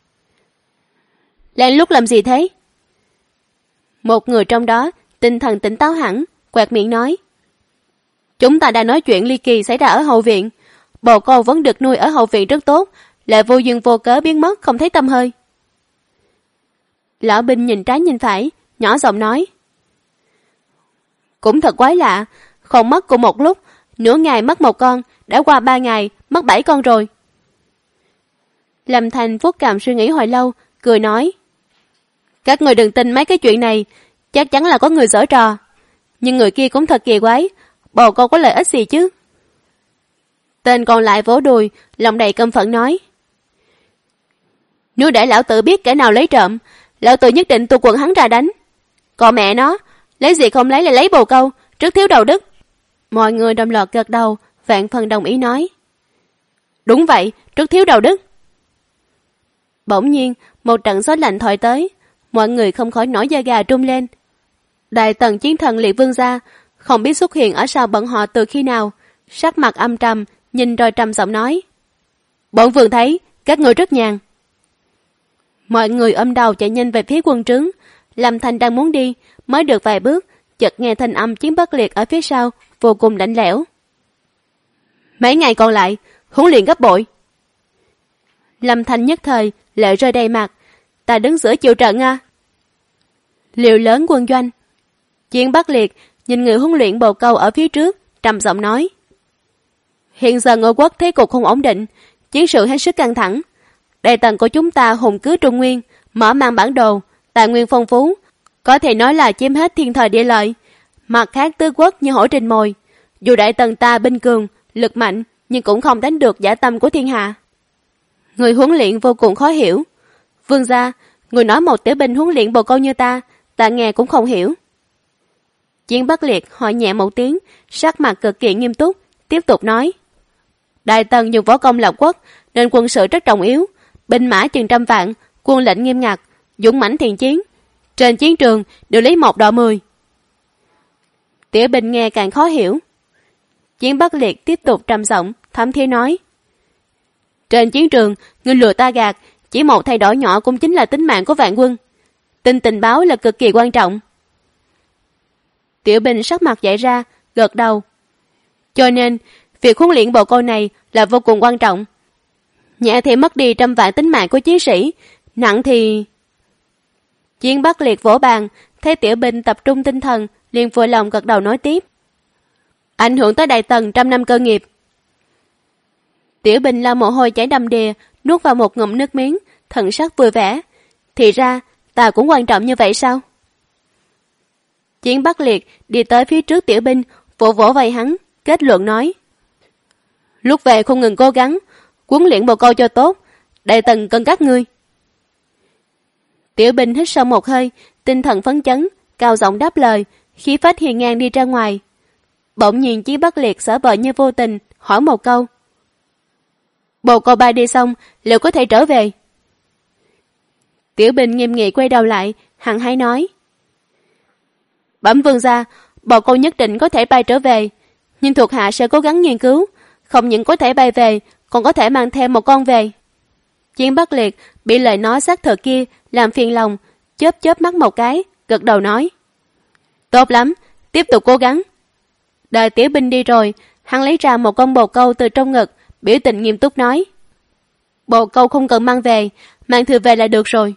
Lén lút làm gì thế? Một người trong đó, tinh thần tỉnh táo hẳn, quẹt miệng nói. Chúng ta đã nói chuyện ly kỳ xảy ra ở hậu viện. Bồ câu vẫn được nuôi ở hậu viện rất tốt, lại vô duyên vô cớ biến mất không thấy tăm hơi. Lão Binh nhìn trái nhìn phải, nhỏ giọng nói. Cũng thật quái lạ, không mất cùng một lúc, nửa ngày mất 1 con, đã qua 3 ngày, mất 7 con rồi. Lâm Thành vuốt cằm suy nghĩ hồi lâu, cười nói. Các người đừng tin mấy cái chuyện này, chắc chắn là có người giở trò. Nhưng người kia cũng thật kỳ quái, bồ câu có lợi ích gì chứ? Tên còn lại vỗ đùi, lòng đầy căm phẫn nói. Nếu để lão tử biết kẻ nào lấy trộm, lão tử nhất định tuột quần hắn ra đánh. Còn mẹ nó, lấy gì không lấy lại lấy bồ câu, rất thiếu đầu đức. Mọi người đồng loạt gật đầu, vạn phần đồng ý nói. Đúng vậy, rất thiếu đầu đức. Bỗng nhiên, một trận gió lạnh thổi tới, mọi người không khỏi nổi da gà rung lên. Đại tần chiến thần liệt vương gia, không biết xuất hiện ở sau bọn họ từ khi nào, sắc mặt âm trầm, nhìn rồi trầm giọng nói. Bổn vương thấy, các ngươi rất nhàn. Mọi người ôm đầu chạy nhanh về phía quân trướng. Lâm Thanh đang muốn đi, mới được vài bước, chợt nghe thanh âm Chiến Bất Liệt ở phía sau, vô cùng lạnh lẽo. Mấy ngày còn lại, huấn luyện gấp bội. Lâm Thanh nhất thời, lệ rơi đầy mặt. Ta đứng giữa chịu trận à? Liều lớn quân doanh. Chiến Bất Liệt nhìn người huấn luyện bồ câu ở phía trước, trầm giọng nói. Hiện giờ ngô quốc thế cục không ổn định, chiến sự hết sức căng thẳng. Đại tần của chúng ta hùng cứ Trung Nguyên, mở mang bản đồ, tài nguyên phong phú, có thể nói là chiếm hết thiên thời địa lợi. Mặt khác tứ quốc như hổ trên mồi, dù đại tần ta binh cường, lực mạnh, nhưng cũng không đánh được dã tâm của thiên hạ. Người huấn luyện vô cùng khó hiểu. Vương gia, người nói một tiểu binh huấn luyện bồ câu như ta nghe cũng không hiểu. Chiến Bất Liệt hỏi nhẹ một tiếng, sắc mặt cực kỳ nghiêm túc, tiếp tục nói. Đại tần dùng võ công lập quốc, nên quân sự rất trọng yếu, binh mã chừng 100 vạn, quân lệnh nghiêm ngặt, dũng mãnh thiện chiến. Trên chiến trường đều lấy 1 đọ 10. Tiểu binh nghe càng khó hiểu. Chiến Bất Liệt tiếp tục trầm giọng, thấm thía nói. Trên chiến trường, ngươi lừa ta gạt, chỉ một thay đổi nhỏ cũng chính là tính mạng của vạn quân. Tin tình báo là cực kỳ quan trọng. Tiểu binh sắc mặt dậy ra, gật đầu. Cho nên, việc huấn luyện bồ câu này là vô cùng quan trọng. Nhẹ thì mất đi 100 vạn tính mạng của chiến sĩ, nặng thì... Chiến Bất Liệt vỗ bàn, thấy tiểu binh tập trung tinh thần, liền vui lòng gật đầu nói tiếp. Ảnh hưởng tới đại tần 100 năm cơ nghiệp. Tiểu binh lau mồ hôi chảy đầm đìa, nuốt vào một ngụm nước miếng, thần sắc vui vẻ. Thì ra, ta cũng quan trọng như vậy sao? Chiến Bất Liệt đi tới phía trước tiểu binh, vỗ vỗ vai hắn, kết luận nói. Lúc về không ngừng cố gắng, huấn luyện bồ câu cho tốt, đại tần cần các ngươi. Tiểu binh hít sâu một hơi, tinh thần phấn chấn, cao giọng đáp lời, khí phách hiền ngang đi ra ngoài. Bỗng nhiên Chí Bất Liệt xả vờ như vô tình hỏi một câu. Bồ câu bay đi xong, liệu có thể trở về? Tiểu Bình nghiêm nghị quay đầu lại, hăng hái nói. Bẩm vương gia, bồ câu nhất định có thể bay trở về, nhưng thuộc hạ sẽ cố gắng nghiên cứu, không những có thể bay về, còn có thể mang thêm một con về. Chiến Bất Liệt bị lời nói xác thực kia làm phiền lòng, chớp chớp mắt một cái, gật đầu nói. Tốt lắm, tiếp tục cố gắng. Đợi Tiểu Bình đi rồi, hắn lấy ra một con bồ câu từ trong ngực, biểu tình nghiêm túc nói. Bồ câu không cần mang về, mang thừa về là được rồi.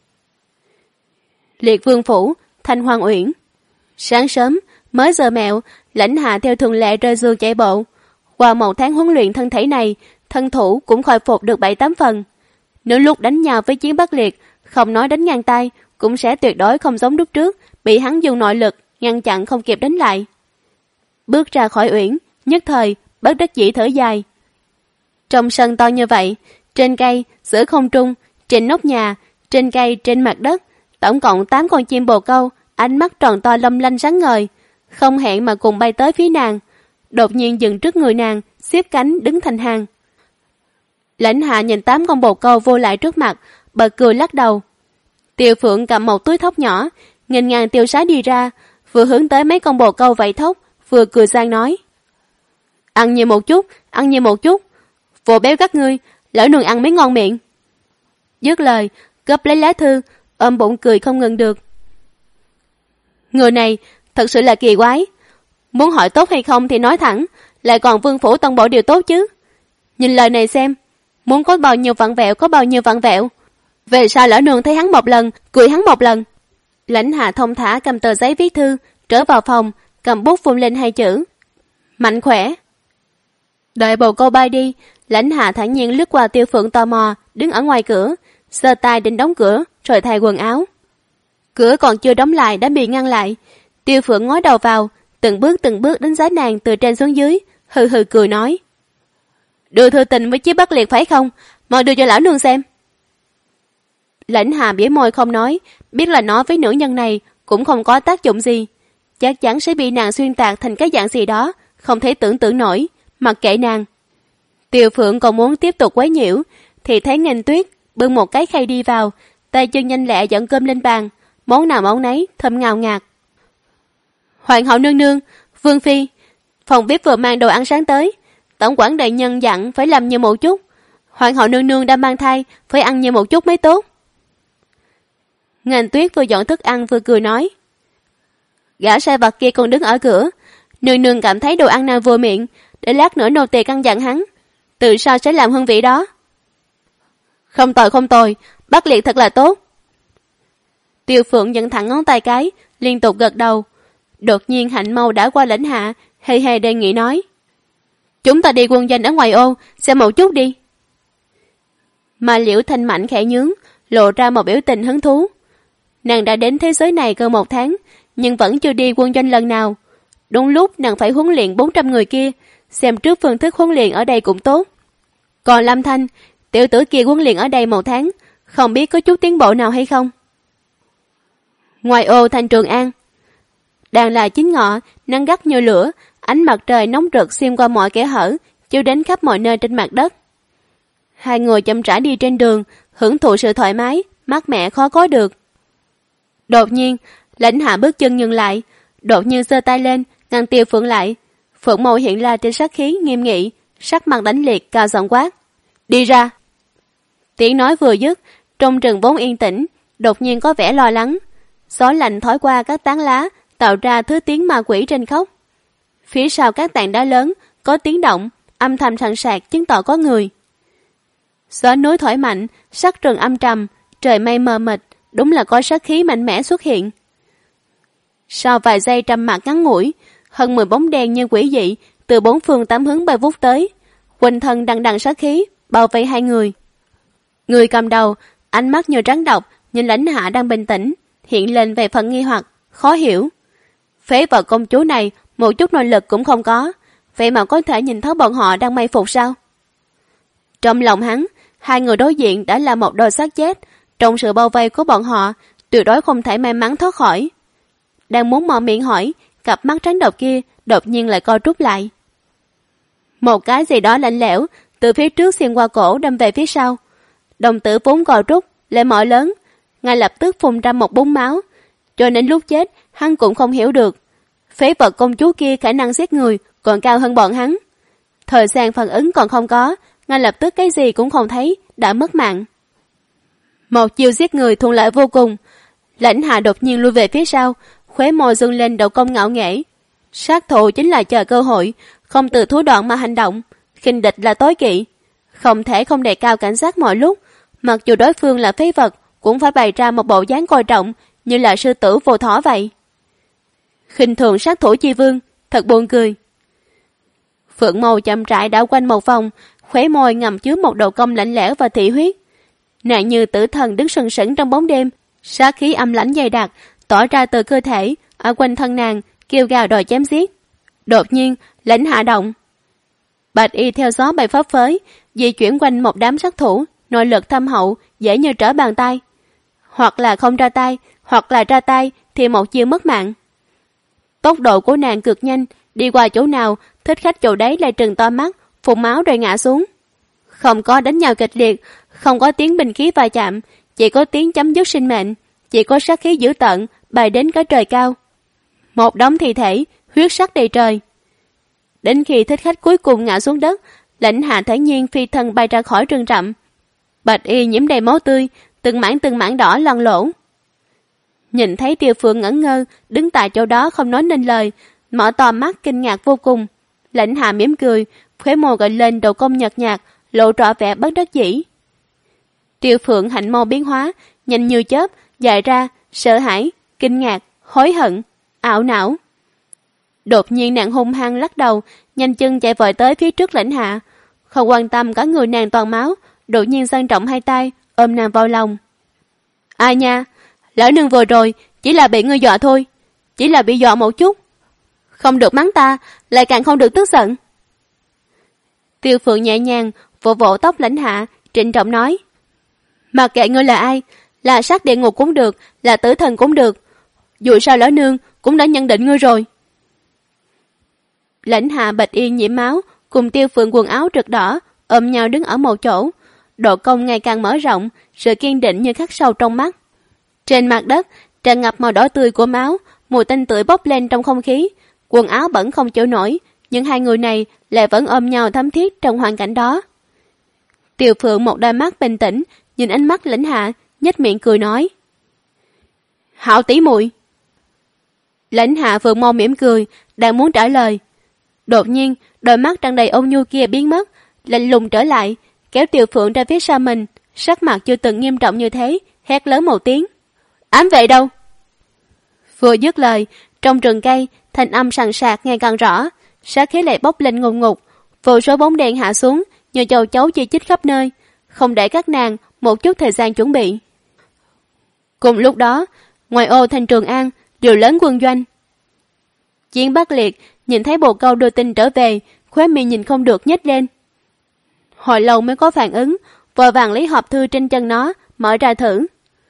Liệt Vương phủ, Thanh Hoàng Uyển. Sáng sớm, mới giờ mẹo, Lãnh Hạ theo thường lệ rơi giường chạy bộ. Qua một tháng huấn luyện thân thể này, thân thủ cũng khôi phục được 7-8 phần. Nếu lúc đánh nhau với Chiến Bất Liệt, không nói đánh ngang tay, cũng sẽ tuyệt đối không giống lúc trước, bị hắn dùng nội lực, ngăn chặn không kịp đánh lại. Bước ra khỏi uyển, nhất thời, bất đắc dĩ thở dài. Trong sân to như vậy, trên cây, giữa không trung, trên nóc nhà, trên cây, trên mặt đất, tổng cộng 8 con chim bồ câu, ánh mắt tròn to long lanh sáng ngời, không hẹn mà cùng bay tới phía nàng, đột nhiên dừng trước người nàng, xếp cánh đứng thành hàng. Lãnh Hạ nhìn 8 con bồ câu vô lại trước mặt, bật cười lắc đầu. Tiêu Phượng cầm một túi thóc nhỏ, nghênh ngang tiêu sái đi ra, vừa hướng tới mấy con bồ câu vẫy thóc, vừa cười sang nói. Ăn nhiều một chút, ăn nhiều một chút, vô béo các ngươi, lỡ nương ăn mới ngon miệng. Dứt lời, gấp lấy lá thư, ôm bụng cười không ngừng được. Người này thật sự là kỳ quái, muốn hỏi tốt hay không thì nói thẳng, lại còn vương phủ toàn bộ điều tốt chứ. Nhìn lời này xem, muốn có bao nhiêu vặn vẹo có bao nhiêu vặn vẹo. Về sao lỡ nương thấy hắn một lần, cười hắn một lần. Lãnh Hạ thông thả cầm tờ giấy viết thư, trở vào phòng, cầm bút phun lên 2 chữ. Mạnh khỏe. Đợi bồ câu bay đi, Lãnh Hạ thản nhiên lướt qua Tiêu Phượng tò mò, đứng ở ngoài cửa, giơ tay định đóng cửa, rồi thay quần áo. Cửa còn chưa đóng lại đã bị ngăn lại. Tiêu Phượng ngó đầu vào, từng bước đánh giá nàng từ trên xuống dưới, hừ hừ cười nói. Đưa thư tình với Chí Bất Liệt phải không? Mau đưa cho lão nương xem. Lãnh Hạ bĩu môi không nói, biết là nói với nữ nhân này cũng không có tác dụng gì. Chắc chắn sẽ bị nàng xuyên tạc thành cái dạng gì đó, không thể tưởng tượng nổi, mặc kệ nàng. Tiêu Phượng còn muốn tiếp tục quấy nhiễu, thì thấy Nghênh Tuyết bưng một cái khay đi vào, tay chân nhanh lẹ dọn cơm lên bàn, món nào món nấy thơm ngào ngạt. Hoàng hậu nương nương, Vương phi, phòng bếp vừa mang đồ ăn sáng tới, tổng quản đại nhân dặn phải làm nhiều một chút. Hoàng hậu nương nương đang mang thai, phải ăn nhiều một chút mới tốt. Nghênh Tuyết vừa dọn thức ăn vừa cười nói. Gã sai vặt kia còn đứng ở cửa, nương nương cảm thấy đồ ăn nào vừa miệng, để lát nữa nô tỳ căn dặn hắn, từ sau sẽ làm hương vị đó. Không tồi, Bất Liệt thật là tốt. Tiêu Phượng dẫn thẳng ngón tay cái, liên tục gật đầu. Đột nhiên Hạnh Mâu đã qua Lãnh Hạ, hề hề đề nghị nói. Chúng ta đi quân doanh ở ngoài ô, xem một chút đi. Mà Liễu Thanh Mảnh khẽ nhướng, lộ ra một biểu tình hứng thú. Nàng đã đến thế giới này gần 1 tháng, nhưng vẫn chưa đi quân doanh lần nào. Đúng lúc nàng phải huấn luyện 400 người kia, xem trước phương thức huấn luyện ở đây cũng tốt. Còn Lâm Thanh, tiểu tử kia huấn luyện ở đây 1 tháng, không biết có chút tiến bộ nào hay không. Ngoài ô thành Trường An, đang là chính ngọ, nắng gắt như lửa, ánh mặt trời nóng rực xuyên qua mọi kẽ hở, chiếu đến khắp mọi nơi trên mặt đất. Hai người chậm rãi đi trên đường, hưởng thụ sự thoải mái, mát mẻ khó có được. Đột nhiên, Lãnh Hạ bước chân ngừng lại, đột nhiên giơ tay lên, ngăn Tiêu Phượng lại. Phượng mâu hiện ra trên sát khí nghiêm nghị, sắc mặt đánh liệt, cao giọng quát. Đi ra! Tiếng nói vừa dứt, trong rừng vốn yên tĩnh, đột nhiên có vẻ lo lắng. Gió lạnh thổi qua các tán lá, tạo ra thứ tiếng ma quỷ trên khóc. Phía sau các tảng đá lớn, có tiếng động, âm thanh sàn sạc chứng tỏ có người. Gió núi thổi mạnh, sắc rừng âm trầm, trời mây mờ mịt, đúng là có sát khí mạnh mẽ xuất hiện. Sau vài giây trầm mặc ngắn ngủi, hơn 10 bóng đen như quỷ dị từ 4 phương 8 hướng bay vút tới, quanh thân đằng đằng sát khí bao vây hai người. Người cầm đầu, ánh mắt như rắn độc, nhìn Lãnh Hạ đang bình tĩnh, hiện lên về phần nghi hoặc, khó hiểu. Phế vật công chúa này một chút nội lực cũng không có, vậy mà có thể nhìn thấu bọn họ đang may phục sao? Trong lòng hắn, hai người đối diện đã là một đôi xác chết, trong sự bao vây của bọn họ, tuyệt đối không thể may mắn thoát khỏi. Đang muốn mở miệng hỏi, cặp mắt trắng độc kia đột nhiên lại co rút lại. Một cái gì đó lạnh lẽo từ phía trước xuyên qua cổ đâm về phía sau. Đồng tử vốn co rút lại mở lớn, ngay lập tức phun ra một búng máu, cho nên lúc chết hắn cũng không hiểu được phế vật công chúa kia khả năng giết người còn cao hơn bọn hắn. Thời gian phản ứng còn không có, ngay lập tức cái gì cũng không thấy, đã mất mạng. Một chiêu giết người thuận lợi vô cùng. Lãnh Hạ đột nhiên lui về phía sau, khóe môi dương lên độ cong ngạo nghễ. Sát thủ chính là chờ cơ hội, không từ thủ đoạn mà hành động. Khinh địch là tối kỵ, không thể không đề cao cảnh giác mọi lúc. Mặc dù đối phương là phế vật, cũng phải bày ra một bộ dáng coi trọng, như là sư tử vô thỏ vậy. Khinh thường sát thủ chi vương, thật buồn cười. Phượng Mâu chậm rãi đảo quanh một vòng, khóe môi ngầm chứa một độ cong lạnh lẽo và thị huyết. Nàng như tử thần đứng sừng sững trong bóng đêm, sát khí âm lãnh dày đặc tỏ ra từ cơ thể ở quanh thân nàng, kêu gào đòi chém giết. Đột nhiên Lãnh Hạ động, Bạch Y theo gió bay phấp phới, di chuyển quanh một đám sát thủ, nội lực thâm hậu, dễ như trở bàn tay. Hoặc là không ra tay, hoặc là ra tay thì một chiêu mất mạng. Tốc độ của nàng cực nhanh, đi qua chỗ nào thích khách chỗ đấy lại trừng to mắt, phun máu rồi ngã xuống. Không có đánh nhau kịch liệt, không có tiếng binh khí va chạm, chỉ có tiếng chấm dứt sinh mệnh, chỉ có sát khí dữ tợn bay đến cả trời cao. Một đống thi thể, huyết sắc đầy trời. Đến khi thích khách cuối cùng ngã xuống đất, Lãnh Hạ thản nhiên phi thân bay ra khỏi rừng rậm. Bạch Y nhiễm đầy máu tươi, từng mảng đỏ loang lổ. Nhìn thấy Tiêu Phượng ngẩn ngơ đứng tại chỗ đó không nói nên lời, mở to mắt kinh ngạc vô cùng. Lãnh Hạ mỉm cười, khóe môi gợi lên độ cong nhợt nhạt, lộ rõ vẻ bất đắc dĩ. Tiêu Phượng hạnh mâu biến hóa, nhanh như chớp, dại ra, sợ hãi, kinh ngạc, hối hận, ảo não. Đột nhiên nàng hung hăng lắc đầu, nhanh chân chạy vội tới phía trước Lãnh Hạ, không quan tâm cả người nàng toàn máu, đột nhiên dang rộng hai tay ôm nàng vào lòng. Ai nha, lão nương vừa rồi chỉ là bị ngươi dọa thôi, chỉ là bị dọa một chút, không được mắng ta, lại càng không được tức giận. Tiêu Phượng nhẹ nhàng vỗ vỗ tóc Lãnh Hạ, trịnh trọng nói: Mặc kệ ngươi là ai, là sát địa ngục cũng được, là tử thần cũng được, dù sao lão nương cũng đã nhận định ngươi rồi. Lãnh Hạ Bạch Y nhiễm máu cùng Tiêu Phượng quần áo rực đỏ ôm nhau đứng ở một chỗ, độ cong ngày càng mở rộng, sự kiên định như khắc sâu trong mắt. Trên mặt đất tràn ngập màu đỏ tươi của máu, mùi tanh tưởi bốc lên trong không khí, quần áo bẩn không chịu nổi, nhưng hai người này lại vẫn ôm nhau thấm thiết trong hoàn cảnh đó. Tiêu Phượng một đôi mắt bình tĩnh nhìn ánh mắt Lãnh Hạ, nhếch miệng cười nói: Hảo tỷ muội. Lãnh Hạ Phượng Mâu mỉm cười, đang muốn trả lời, đột nhiên đôi mắt tràn đầy ôn nhu kia biến mất, lạnh lùng trở lại, kéo Tiêu Phượng ra phía sau mình, sắc mặt chưa từng nghiêm trọng như thế, hét lớn một tiếng: Ám vệ đâu? Vừa dứt lời, trong rừng cây thanh âm sàn sạc ngày càng rõ, sát khí lại bốc lên ngùn ngụt, vô số bóng đèn hạ xuống như châu chấu chi chít khắp nơi, không để các nàng một chút thời gian chuẩn bị. Cùng lúc đó, ngoài ô thành Trường An, điều lớn quân doanh. Chiến Bắc Liệt nhìn thấy bồ câu đưa tin trở về, khóe miệng nhìn không được nhếch lên. Hồi lâu mới có phản ứng, vội vàng lấy hộp thư trên chân nó, mở ra thử.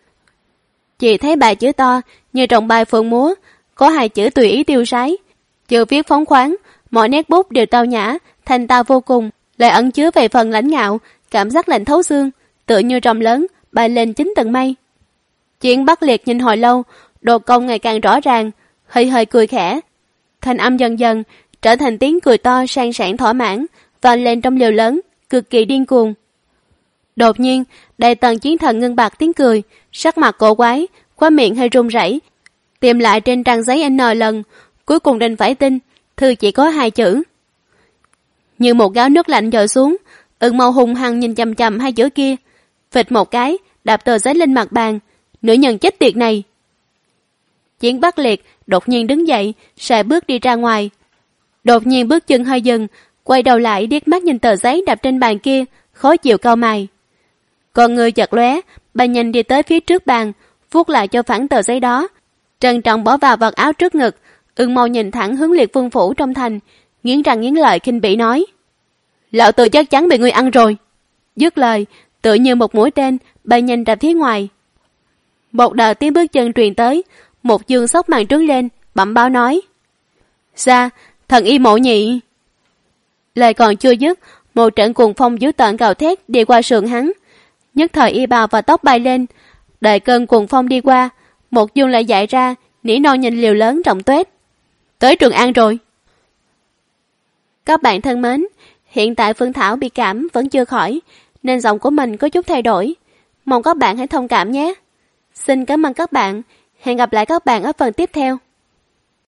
Chỉ thấy bài chữ to như trọng bài phượng múa, có hai chữ tùy ý tiêu sái, chữ viết phóng khoáng, mọi nét bút đều tao nhã, thanh tao vô cùng, lại ẩn chứa về phần lãnh ngạo, cảm giác lạnh thấu xương, tựa như rồng lớn bay lên chín tầng mây. Chiến Bắc Liệt nhìn hồi lâu, độ cong ngày càng rõ ràng, hơi hơi cười khẽ, thanh âm dần dần trở thành tiếng cười to sang sảng thỏa mãn, vang lên trong liều lớn, cực kỳ điên cuồng. Đột nhiên, Đại Tần Chiến Thần ngưng bặt tiếng cười, sắc mặt cổ quái, khóe miệng hơi run rẩy, tìm lại trên trang giấy N lần, cuối cùng đành phải tin, thư chỉ có hai chữ. Như một gáo nước lạnh dội xuống, Ưng Mâu hung hăng nhìn chằm chằm hai chữ kia, phịch một cái, đạp tờ giấy lên mặt bàn, nữ nhân chết tiệt này. Chiến Bắc Liệt đột nhiên đứng dậy, sải bước đi ra ngoài. Đột nhiên bước chân hơi dừng, quay đầu lại điếc mắt nhìn tờ giấy đạp trên bàn kia, khó chịu cau mày. Con người chợt lóe, bà nhanh đi tới phía trước bàn, vuốt lại cho phẳng tờ giấy đó, trân trọng bỏ vào vật áo trước ngực. Ưng Mâu nhìn thẳng hướng Liệt Vương phủ trong thành, nghiến răng nghiến lợi khinh bỉ nói: Lão tử chắc chắn bị ngươi ăn rồi. Dứt lời, tựa như một mũi tên bay nhanh ra phía ngoài. Một đợt tiếng bước chân truyền tới, một dương sốc màn trướng lên, bẩm báo nói: Ra, Thần y Mộ Nhị. Lời còn chưa dứt, một trận cuồng phong dữ tợn gào thét đi qua sườn hắn. Nhất thời y bào và tóc bay lên. Đợi cơn cuồng phong đi qua, một dương lại dại ra, nỉ non nhìn liều lớn rộng tuét. Tới Trường An rồi. Các bạn thân mến, hiện tại Phương Thảo bị cảm vẫn chưa khỏi, nên giọng của mình có chút thay đổi. Mong các bạn hãy thông cảm nhé. Xin cảm ơn các bạn. Hẹn gặp lại các bạn ở phần tiếp theo.